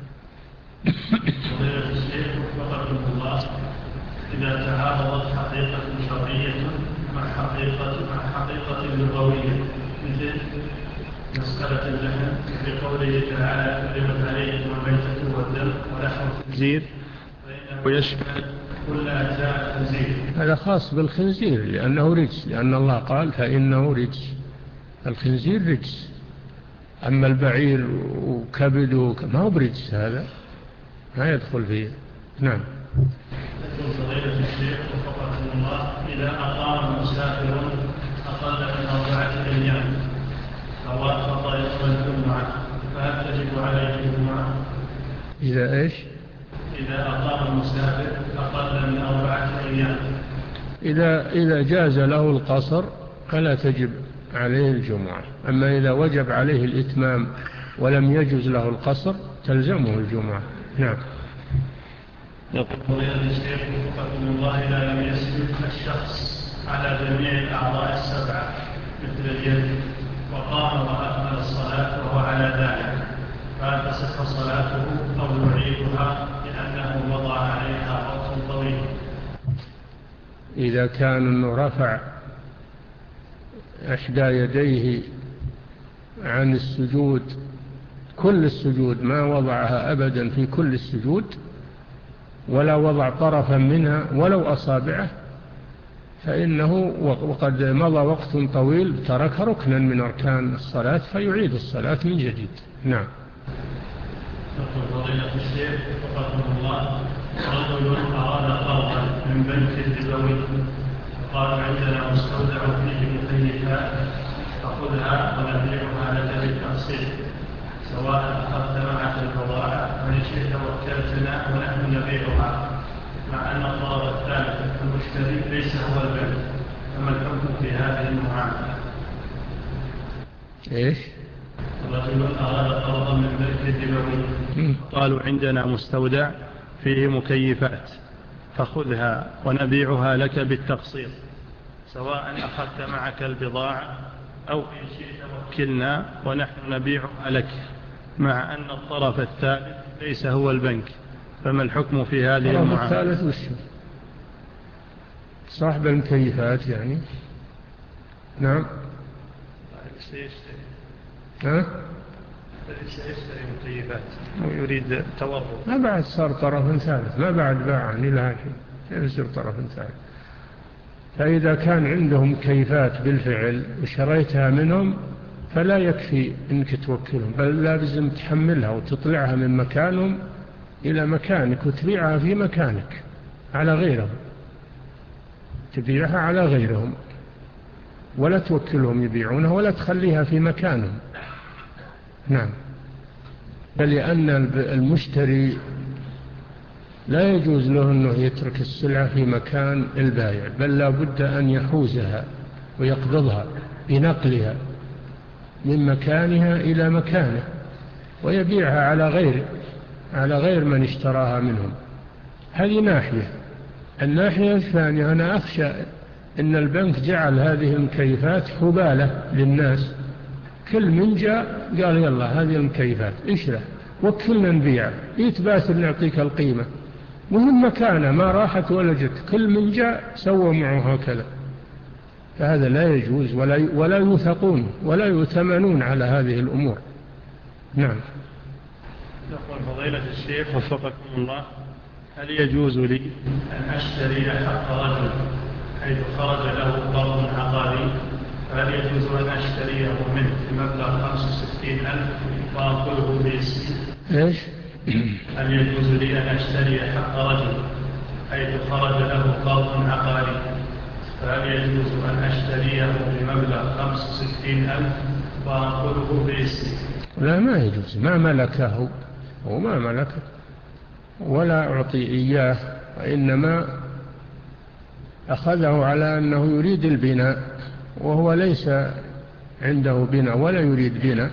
فضيلة الشيخ وفقكم الله: إذا تعارضت حقيقة شرعية مع حقيقة مع حقيقة لغوية، مثل مسألة اللحم في قوله تعالى: حرمت عليكم الميتة والدم ولحم الخنزير، فإنه يشمل كل أجزاء الخنزير. هذا خاص بالخنزير لأنه رجس، لأن الله قال فإنه رجس، الخنزير رجس. أما البعير وكبده ما هو برجس، هذا ما يدخل فيه. نعم. يقول فضيلة الشيخ وفقكم الله: إذا أقام مسافر أقل من أربعة أيام فوافق يوم الجمعة، فهل تجب عليه الجمعة؟ إذا إيش؟ إذا أقام مسافر أقل من أربعة أيام، إذا إذا جاز له القصر فلا تجب عليه الجمعة. أما إذا وجب عليه الإتمام ولم يجوز له القصر تلزمه الجمعة. نعم. يقول فضيلة الشيخ وفقكم الله: إذا لم يسجد الشخص على جميع الأعضاء السبعة مثل اليد وقام وأكمل الصلاة وهو على ذلك، فهل تصح صلاته أو يعيدها لأنه وضع عليها وقت طويل؟ إذا كان أنه رفع إحدى يديه عن السجود كل السجود، ما وضعها أبدا في كل السجود، ولا وضع طرفا منها ولو أصابعه، فإنه وقد مضى وقت طويل ترك ركنا من أركان الصلاة فيعيد الصلاة من جديد. نعم. يقول فضيلة الشيخ وفقكم الله: رجل أراد قرضا من بنك الربوي، قال عندنا مستودع فيه مكيفات فخذها ونبيعها لك بالتقسيط، سواء أخذت معك البضاعة وإن شئت وكلتنا ونحن نبيعها، مع أن الطرف الثالث المشتري ليس هو البنك، فما الحكم في هذه المعاملة؟ إيش؟ رجل أراد قرضا من بنك الربوي، قالوا عندنا مستودع فيه مكيفات فخذها ونبيعها لك بالتقسيط، سواء أخذت معك البضاعة أو إن شئت وكلنا ونحن نبيعها لك، مع أن الطرف الثالث ليس هو البنك، فما الحكم في هذه المعاملة؟ الثالث وش صاحب المكيفات؟ يعني نعم. سيشتري ها؟ سيشتري مكيفات ويريد تورط. ما بعد صار طرف ثالث، ما بعد باع عني لها شيء، يصير طرف ثالث. فإذا كان عندهم كيفات بالفعل وشريتها منهم فلا يكفي إنك توكلهم، بل لازم تحملها وتطلعها من مكانهم إلى مكانك وتبيعها في مكانك على غيرهم، تبيعها على غيرهم ولا توكلهم يبيعونها ولا تخليها في مكانهم. نعم. لأن المشتري لا يجوز له أنه يترك السلعة في مكان البائع، بل لا بد أن يحوزها ويقبضها بنقلها من مكانها إلى مكانه ويبيعها على غير على غير من اشتراها منهم. هذه ناحية. الناحية الثانية أنا أخشى أن البنك جعل هذه المكيفات حبالة للناس، كل من جاء قال يلا هذه المكيفات اشرح وكلنا نبيع، يتباسل نعطيك القيمة وهم مكانه ما راحت ولا جت، كل من جاء سوى معه هكذا. فهذا لا يجوز ولا ولا يوثقون ولا يؤتمنون على هذه الأمور. نعم. يقول فضيلة الشيخ وفقكم الله، هل يجوز لي أن أشتري حق رجل حيث خرج له قرض عقاري، فهل يجوز أن أشتريه منه بمبلغ خمسة وستين ألف وأنقله باسمي؟ إيش؟ هل يجوز لي أن أشتري حق رجل حيث خرج له قرض عقاري، فهل يجوز أن أشتريه بمبلغ خمسة وستين ألف وأنقله باسمي؟ لا، ما يجوز، ما ملكه وما ملكه ولا أعطي إياه، وإنما أخذه على أنه يريد البناء وهو ليس عنده بناء ولا يريد بناء،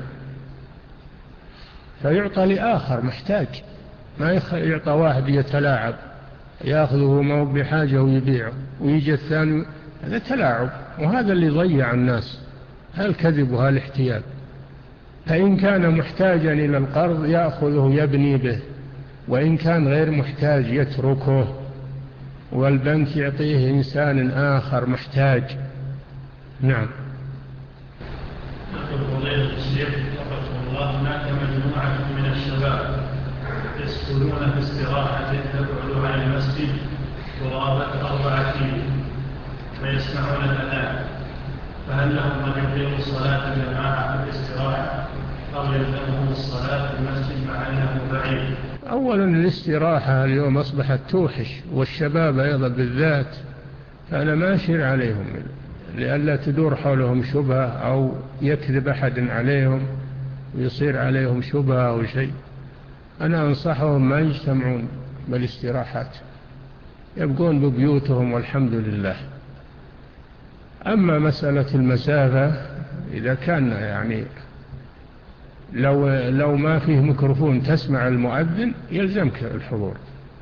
فيعطى لآخر محتاج، ما يعطى واحد يتلاعب يأخذه ما هو بحاجة ويبيعه ويجي الثاني، هذا تلاعب، وهذا اللي ضيع الناس، هالكذب وهالاحتيال. فإن كان محتاجا إلى القرض يأخذه يبني به، وإن كان غير محتاج يتركه والبنك يعطيه إنسان آخر محتاج. نعم. يقول فضيلة الشيخ وفقكم الله، هناك مجموعة من الشباب يسكنون في استراحة تبعد عن المسجد قرابة أربعة كيلو فيسمعون الأذان، فهل لهم أن يقيموا صلاة الجماعة في الاستراحة أو يلزمهم الصلاة في المسجد مع أنه بعيد؟ أولا الاستراحة اليوم أصبحت توحش، والشباب أيضا بالذات، فأنا ما أشير عليهم لئلا تدور حولهم شبهة أو يكذب أحد عليهم ويصير عليهم شبهة أو شيء. أنا أنصحهم ما يجتمعون بالاستراحات، يبقون ببيوتهم والحمد لله. أما مسألة المسافة، إذا كان يعني لو, لو ما فيه ميكروفون تسمع المؤذن يلزمك الحضور،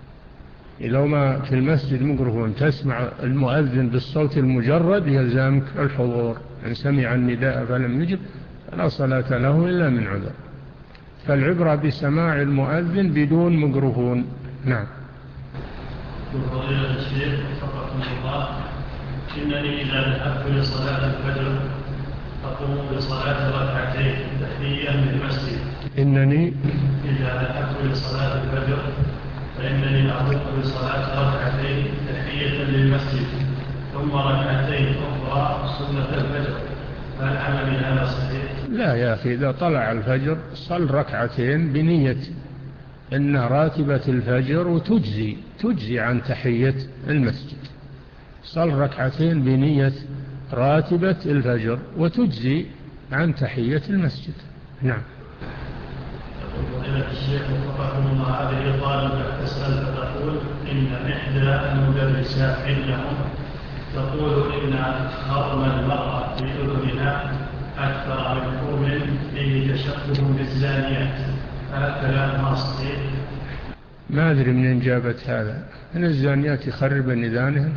لو ما في المسجد ميكروفون تسمع المؤذن بالصوت المجرد يلزمك الحضور، إن سمع النداء فلم يجب فلا صلاة له إلا من عذر. فالعبرة بسماع المؤذن بدون ميكروفون. نعم. فضيلة الشيخ وفقكم الله، إنني إذا ذهبت لصلاة الفجر أقوم بصلاة ركعتين تحية للمسجد. إنني إذا ذهبت لصلاة الفجر فإنني أقوم بصلاة ركعتين تحية للمسجد ثم ركعتين أخرى سنة الفجر، هل عملي هذا صحيح؟ لا يا أخي، إذا طلع الفجر صل ركعتين بنية إن راتبة الفجر وتجزي تجزي عن تحية المسجد. صل ركعتين بنية راتبة الفجر وتجزي عن تحية المسجد. نعم. يقول فضيلة الشيخ وفقكم الله، هذه طالبة تسأل فتقول إن إحدى المدرسات عندهم تقول إن خرم المرأة في أذنها أكثر من خرم فيه تشبه بالزانيات، هذا كلام صحيح؟ ما أدري منين جابت هذا، أن الزانيات يخربن إذانهم،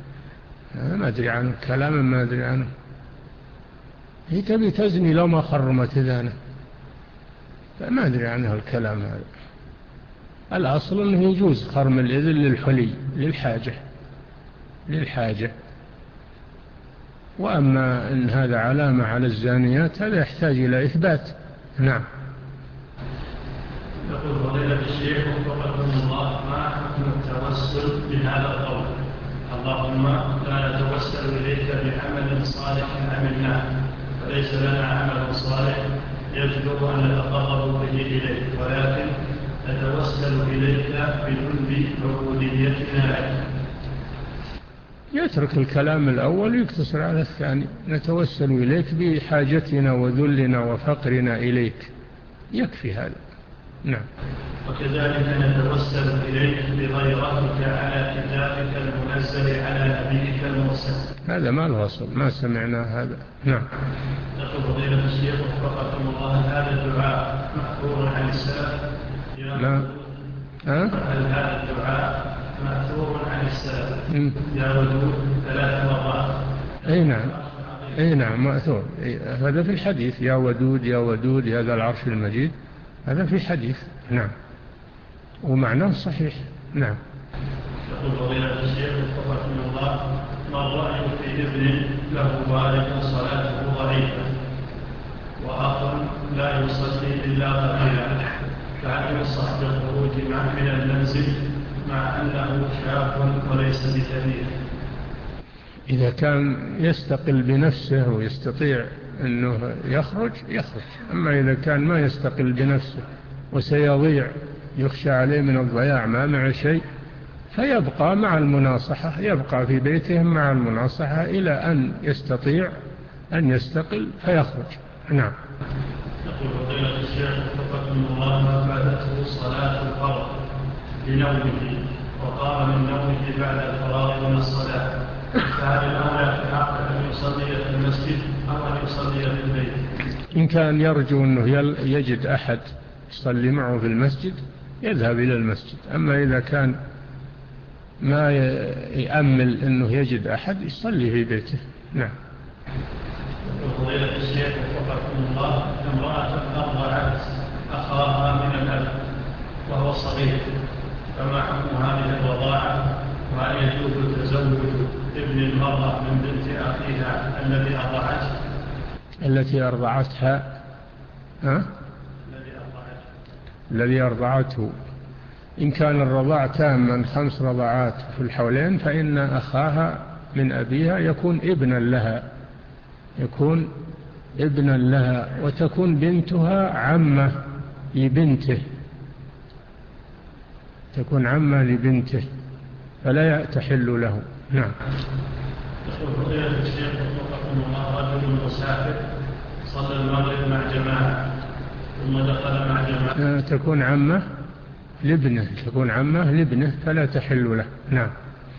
ما أدري عنه، كلاما ما أدري عنه. هي تبي تزني لو ما خرمت إذانه، فما أدري عنه الكلام هذا. الأصل أنه يجوز خرم الإذن للحلي للحاجة للحاجة وأما أن هذا علامة على الزانيات هذا يحتاج إلى إثبات. نعم. يقول فضيلة الشيخ وفقكم الله، ما حكم التوسل بهذا القول: اللهم لا نتوسل إليك بعمل صالح عملناه فليس لنا عمل صالح يجدر أن نتقرب به إليك، ولكن نتوسل إليك بجنب عبوديتنا لك. يترك الكلام الأول ويقتصر على الثاني: نتوسل إليك بحاجتنا وذلنا وفقرنا إليك، يكفي هذا. نعم. وكذلك نتوسل إليك بغيرتك على كتابك المنزل على نبيك المرسل. هذا ما الوصل، ما سمعنا هذا. نعم. يقول فضيلة الشيخ وفقكم الله، هذا الدعاء مأثور عن السلف؟ لا. هل هذا الدعاء مأثور عن السلف؟ يا ودود ثلاث مرات. اي نعم، اي نعم مأثور. هذا في الحديث: يا ودود يا ودود يا ذا العرش المجيد، هذا في حديث. نعم، ومعناه صحيح. نعم. يقول فضيلة الشيخ وفقكم الله، ما الرأي في ابن له والد صلاته ضعيفة وآخر لا يصلي إلا قليلا، فهل يصح بالخروج من المنزل مع أنه شاب وليس بكبير؟ إذا كان يستقل بنفسه ويستطيع أنه يخرج يخرج، أما إذا كان ما يستقل بنفسه وسيضيع، يخشى عليه من الضياع، ما مع شيء، فيبقى مع المناصحة، يبقى في بيتهم مع المناصحة إلى أن يستطيع أن يستقل فيخرج. نعم. يقول فضيلة الشيخ وفقكم الله، فاتته صلاة الفرض بنومه وقام من نومه بعد الفراغ من الصلاة، فهل الأولى في العقل أن يصلي في المسجد أو أن يصلي في البيت؟ إن كان يرجو أنه يجد أحد يصلي معه في المسجد يذهب إلى المسجد، أما إذا كان ما يأمل أنه يجد أحد يصلي في بيته. نعم. فضيلة الشيخ وفقكم الله، امرأة أرضعت أخاها من الأب وهو صغير، فما حكم هذه الرضاعة؟ وهل يجوز تزوج ابن المرأة من بنت أخيها الذي أرضعته؟ التي أرضعتها ها؟ الذي أرضعته. إن كان الرضاع تاما خمس رضاعات في الحولين فإن أخاها من أبيها يكون ابنا لها، يكون ابنا لها، وتكون بنتها عمة لبنته، تكون عمة لبنته فلا تحل له. نعم. يقول فضيلة الشيخ وفقكم الله، رجل مسافر صلى المغرب مع جماعة ثم دخل مع جماعة، تكون عمة لابنه، تكون عمة لابنه فلا تحل له. نعم.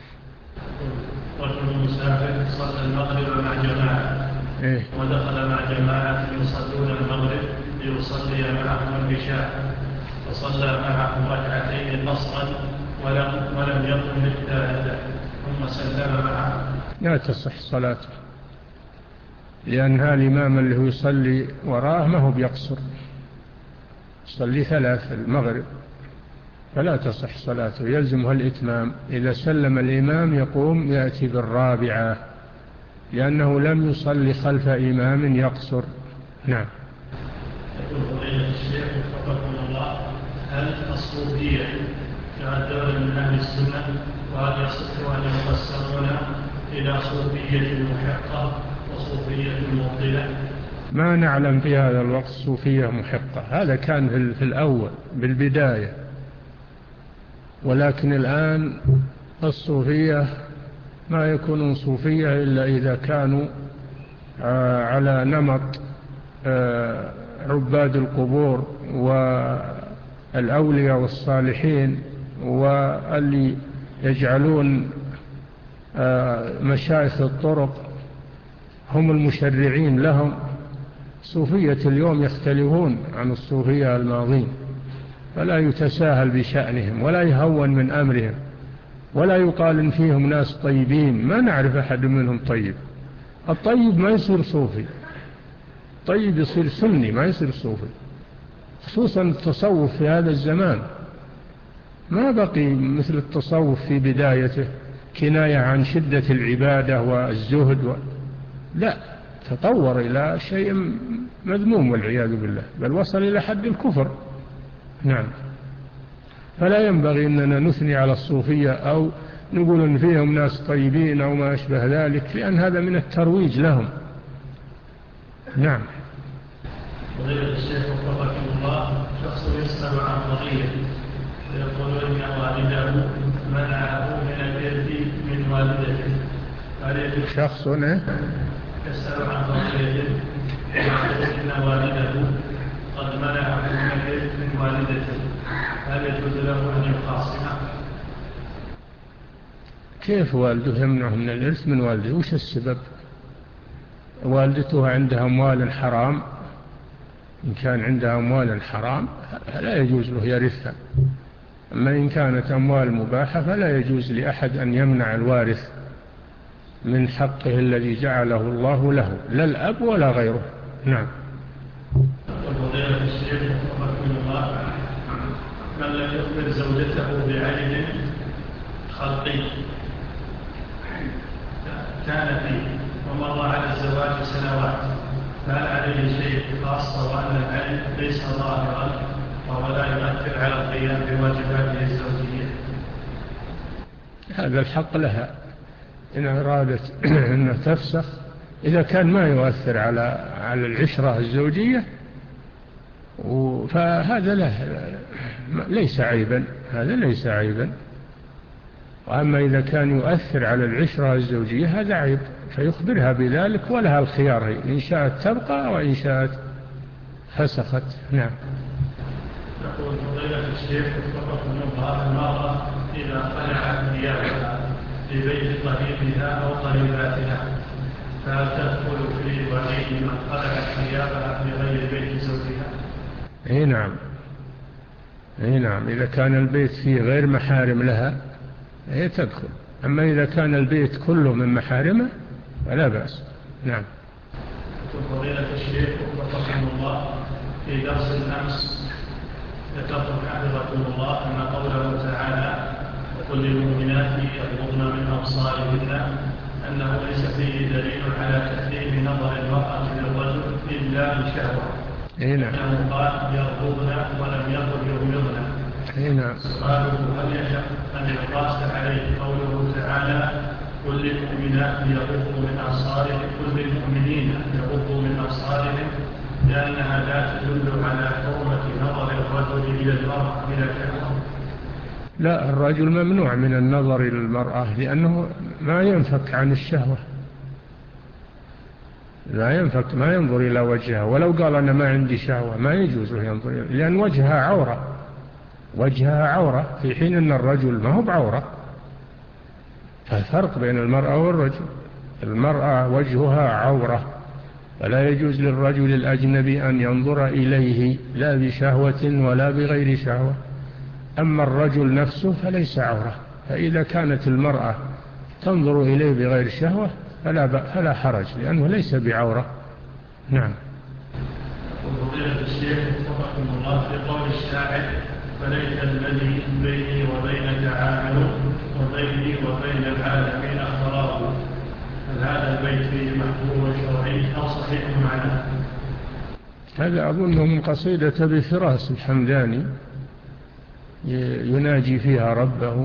رجل مسافر صلى المغرب مع جماعة إيه؟ ودخل مع جماعة يصلون المغرب ليصلي معهم العشاء، فصلى معهم ركعتين قصرا ولم ولم يقم للثالثة ثم سلم معهم، لا تصح صلاته، لأنها الإمام اللي هو يصلي وراه ما هو بيقصر، يصلي ثلاث المغرب فلا تصح صلاته، يلزمها الإتمام. إذا سلم الإمام يقوم يأتي بالرابعة، لأنه لم يصلي خلف إمام يقصر. نعم. يقول فضيلة الشيخ وفقكم الله، هل الصوفية تعتبر من أهل السنة؟ وهل يصح أن يقسمون إلى صوفية محقة وصوفية مبطلة؟ ما نعلم في هذا الوقت صوفية محقة، هذا كان في الأول بالبداية، ولكن الآن الصوفية ما يكونون صوفية إلا إذا كانوا على نمط عباد القبور والأولياء والصالحين، واللي يجعلون مشايخ الطرق هم المشرعين لهم. صوفية اليوم يختلفون عن الصوفية الماضين، فلا يتساهل بشأنهم ولا يهون من أمرهم، ولا يقال إن فيهم ناس طيبين، ما نعرف أحد منهم طيب. الطيب ما يصير صوفي، طيب يصير سني ما يصير صوفي، خصوصا التصوف في هذا الزمان ما بقي مثل التصوف في بدايته، كناية عن شدة العبادة والزهد و... لا، تطور إلى شيء مذموم والعياذ بالله، بل وصل إلى حد الكفر. نعم. فلا ينبغي أننا نثني على الصوفية أو نقول أن فيهم ناس طيبين أو ما أشبه ذلك، لأن هذا من الترويج لهم. نعم. فضيلة الشيخ وفقكم الله، شخص يسأل عن قضية ويقول إن والده منعه من الإرث من والدته. شخص يسأل عن قضية ويقول إن والده قد منعه من الإرث من والدته، هل يجوز له أن يقاصمه؟ كيف والده يمنعه من الإرث من والده؟ وش السبب؟ والدته عندها أموال حرام، إن كان عندها أموال حرام فلا يجوز له يرثها، أما إن كانت أموال مباحة فلا يجوز لأحد أن يمنع الوارث من حقه الذي جعله الله له، لا الأب ولا غيره. نعم. فضيلة الشيخ وفقكم الله، من لم يخبر زوجته بعين خلقي كان فيه ومر على الزواج سنوات، فهل عليه شيء خاص وأن العين ليس ظاهرا وهو لا يؤثر على القيام بواجباته الزوجية؟ هذا الحق لها إن أرادت أن تفسخ، إذا كان ما يؤثر على على العشرة الزوجية فهذا له ليس عيبا، هذا ليس عيبا. وأما إذا كان يؤثر على العشرة الزوجية هذا عيب، فيخبرها بذلك ولها الخيار، إن شاءت تبقى وإن شاءت فسخت. نعم. يقول فضيلة الشيخ وفقكم الله، المرأة إذا خلعت ثيابها في بيت قريبها أو قريباتها فهل تدخل في وعيد من خلعت ثيابها في غير بيت زوجها؟ اي نعم، اي نعم، إذا كان البيت فيه غير محارم لها هي تدخل، أما إذا كان البيت كله من محارمه فلا بأس. نعم. فضيلة الشيخ وفقكم الله، في درس الأمس ذكرتم حفظكم الله أن قوله تعالى وقل للمؤمنات يغضضن من أبصارهن أنه ليس فيه دليل على تحريم نظر المرأة للرجل إلا بشهوة، أنه قال يغضضن ولم يقل يغمضن. سؤاله هل يجب أن يقاس عليه قوله تعالى قل للمؤمنات يغضوا من أبصارهم، قل للمؤمنين يغضوا من أبصارهم، لأنها لا تدل على حرمة نظر الرجل إلى المرأة بلا شهوة؟ لا، الرجل ممنوع من النظر إلى المرأة لأنه ما ينفك عن الشهوة، لا ينفك، ما ينظر إلى وجهها، ولو قال أنا ما عندي شهوة ما يجوز له ينظر، لأن وجهها عورة، وجهها عورة في حين أن الرجل ما هو بعورة. فالفرق بين المرأة والرجل، المرأة وجهها عورة فلا يجوز للرجل الأجنبي أن ينظر إليه لا بشهوة ولا بغير شهوة، أما الرجل نفسه فليس عورة، فإذا كانت المرأة تنظر إليه بغير شهوة فلا, فلا حرج لأنه ليس بعورة. نعم. وفضيلة الشيخ وفقكم الله، في قول الشاعر فليس الذي بيني وبينك عامل وبيني وبين العالمين أخبراه، هل هذا البيت فيه محبوب شرعي أو صحيح معناه؟ هذا أظنه من قصيدة أبي فراس الحمداني يناجي فيها ربه،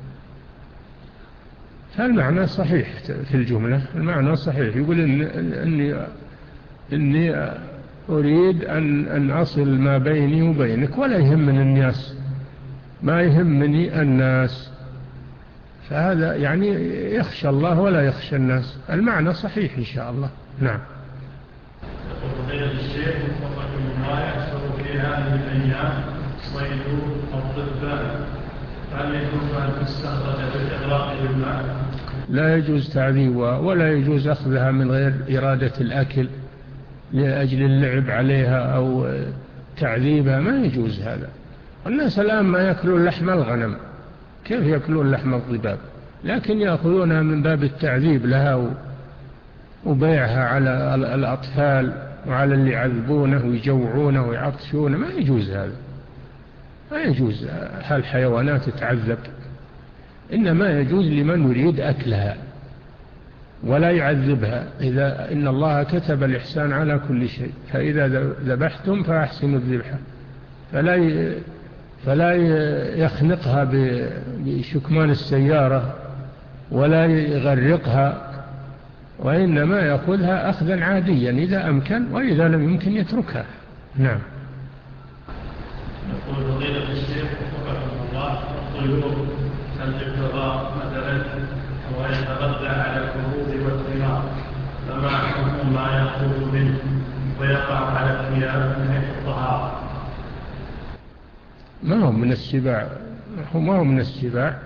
فالمعنى صحيح في الجملة، المعنى صحيح، يقول إن إني, إني أريد أن, أن أصل ما بيني وبينك ولا يهمني الناس، ما يهمني الناس، فهذا يعني يخشى الله ولا يخشى الناس، المعنى صحيح إن شاء الله. نعم. فضيلة الشيخ وفقكم الله، يحصل في هذه الأيام صيد الضبان، هل يجوز أن تستخرج بالإغراق بالماء؟ لا يجوز تعذيبها ولا يجوز أخذها من غير إرادة الأكل لأجل اللعب عليها أو تعذيبها، ما يجوز هذا. الناس الآن ما يأكلون لحم الغنم، كيف يأكلون لحم الضباب؟ لكن يأخذونها من باب التعذيب لها وبيعها على الأطفال وعلى اللي يعذبونه ويجوعونه ويعطشونه، ما يجوز هذا، ما يجوز هالحيوانات تتعذب، إنما يجوز لمن يريد أكلها. ولا يعذبها. إذا إن الله كتب الإحسان على كل شيء، فإذا ذبحتم فأحسنوا الذبحة، فلا فلا يخنقها بشكمان السيارة ولا يغرقها، وإنما يأخذها أخذا عاديا إذا أمكن، وإذا لم يمكن يتركها. نعم. يقول فضيلة الشيخ وفقكم الله، الطيور كالابتغاء مثلا ويتغذى على الكروب والثمار، فما حكم ما يأخذ منه ويقع على الثياب من حيث الطهارة؟ ما هو من السباع، ما هو من السباع،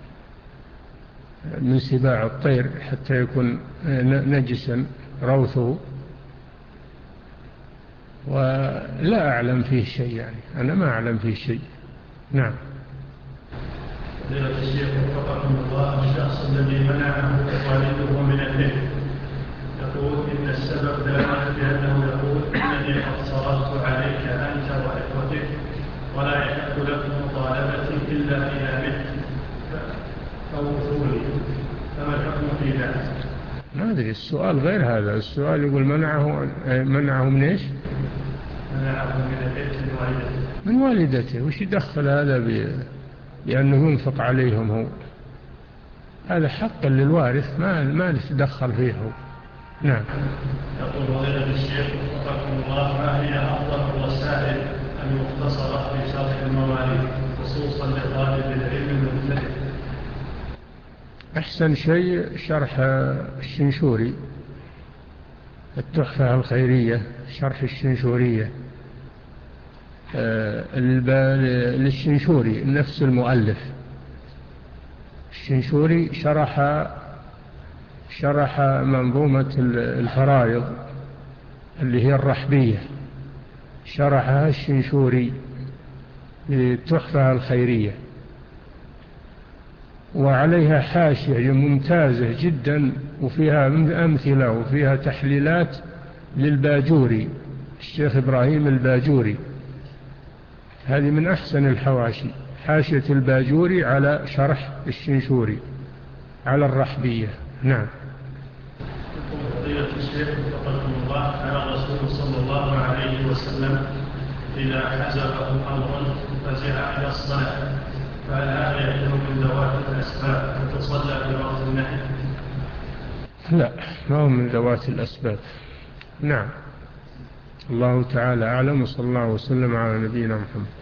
من سباع الطير حتى يكون نجسا روثه، ولا أعلم فيه شيء، يعني أنا ما أعلم فيه شيء. نعم. فضيلة الشيخ وفقكم الله، الشخص الذي منعه والده من الذكر يقول إن السبب ذلك بأنه يقول إنني قد صرفت عليك أنت وإخوتك ولا يحق لكم مطالبتي إلا إذا مت فوصولي، فما الحكم في ذلك؟ ما أدري، السؤال غير هذا. السؤال يقول منعه منعه من إيش؟ منعه من البيت من والدته. من والدته. وش يدخل هذا بأنه ينفق عليهم هو؟ هذا حق للوارث، ما ما يتدخل فيه هو. نعم. يقول فضيلة الشيخ وفقكم الله، ما هي أفضل الوسائل المختصرة في شرح المواريث خصوصا لطالب العلم المبتدئ؟ أحسن شيء شرح الشنشوري، التحفة الخيرية، شرح الشنشورية للشنشوري نفس المؤلف. الشنشوري شرح شرح منظومة الفرائض اللي هي الرحبية، شرحها الشنشوري للتحفة الخيرية، وعليها حاشية ممتازة جدا، وفيها أمثلة وفيها تحليلات للباجوري، الشيخ إبراهيم الباجوري. هذه من أحسن الحواشي، حاشية الباجوري على شرح الشنشوري على الرحبية. نعم. فضيلة الشيخ وفقكم الله، كان الرسول صلى الله عليه وسلم إذا حزبه أمر فزع إلى الصلاة، فهل هذا يكون من ذوات الأسباب فتصلى في وقت النهي؟ لا، ما هو من ذوات الأسباب. نعم. الله تعالى أعلم، وصلى الله وسلم على نبينا محمد.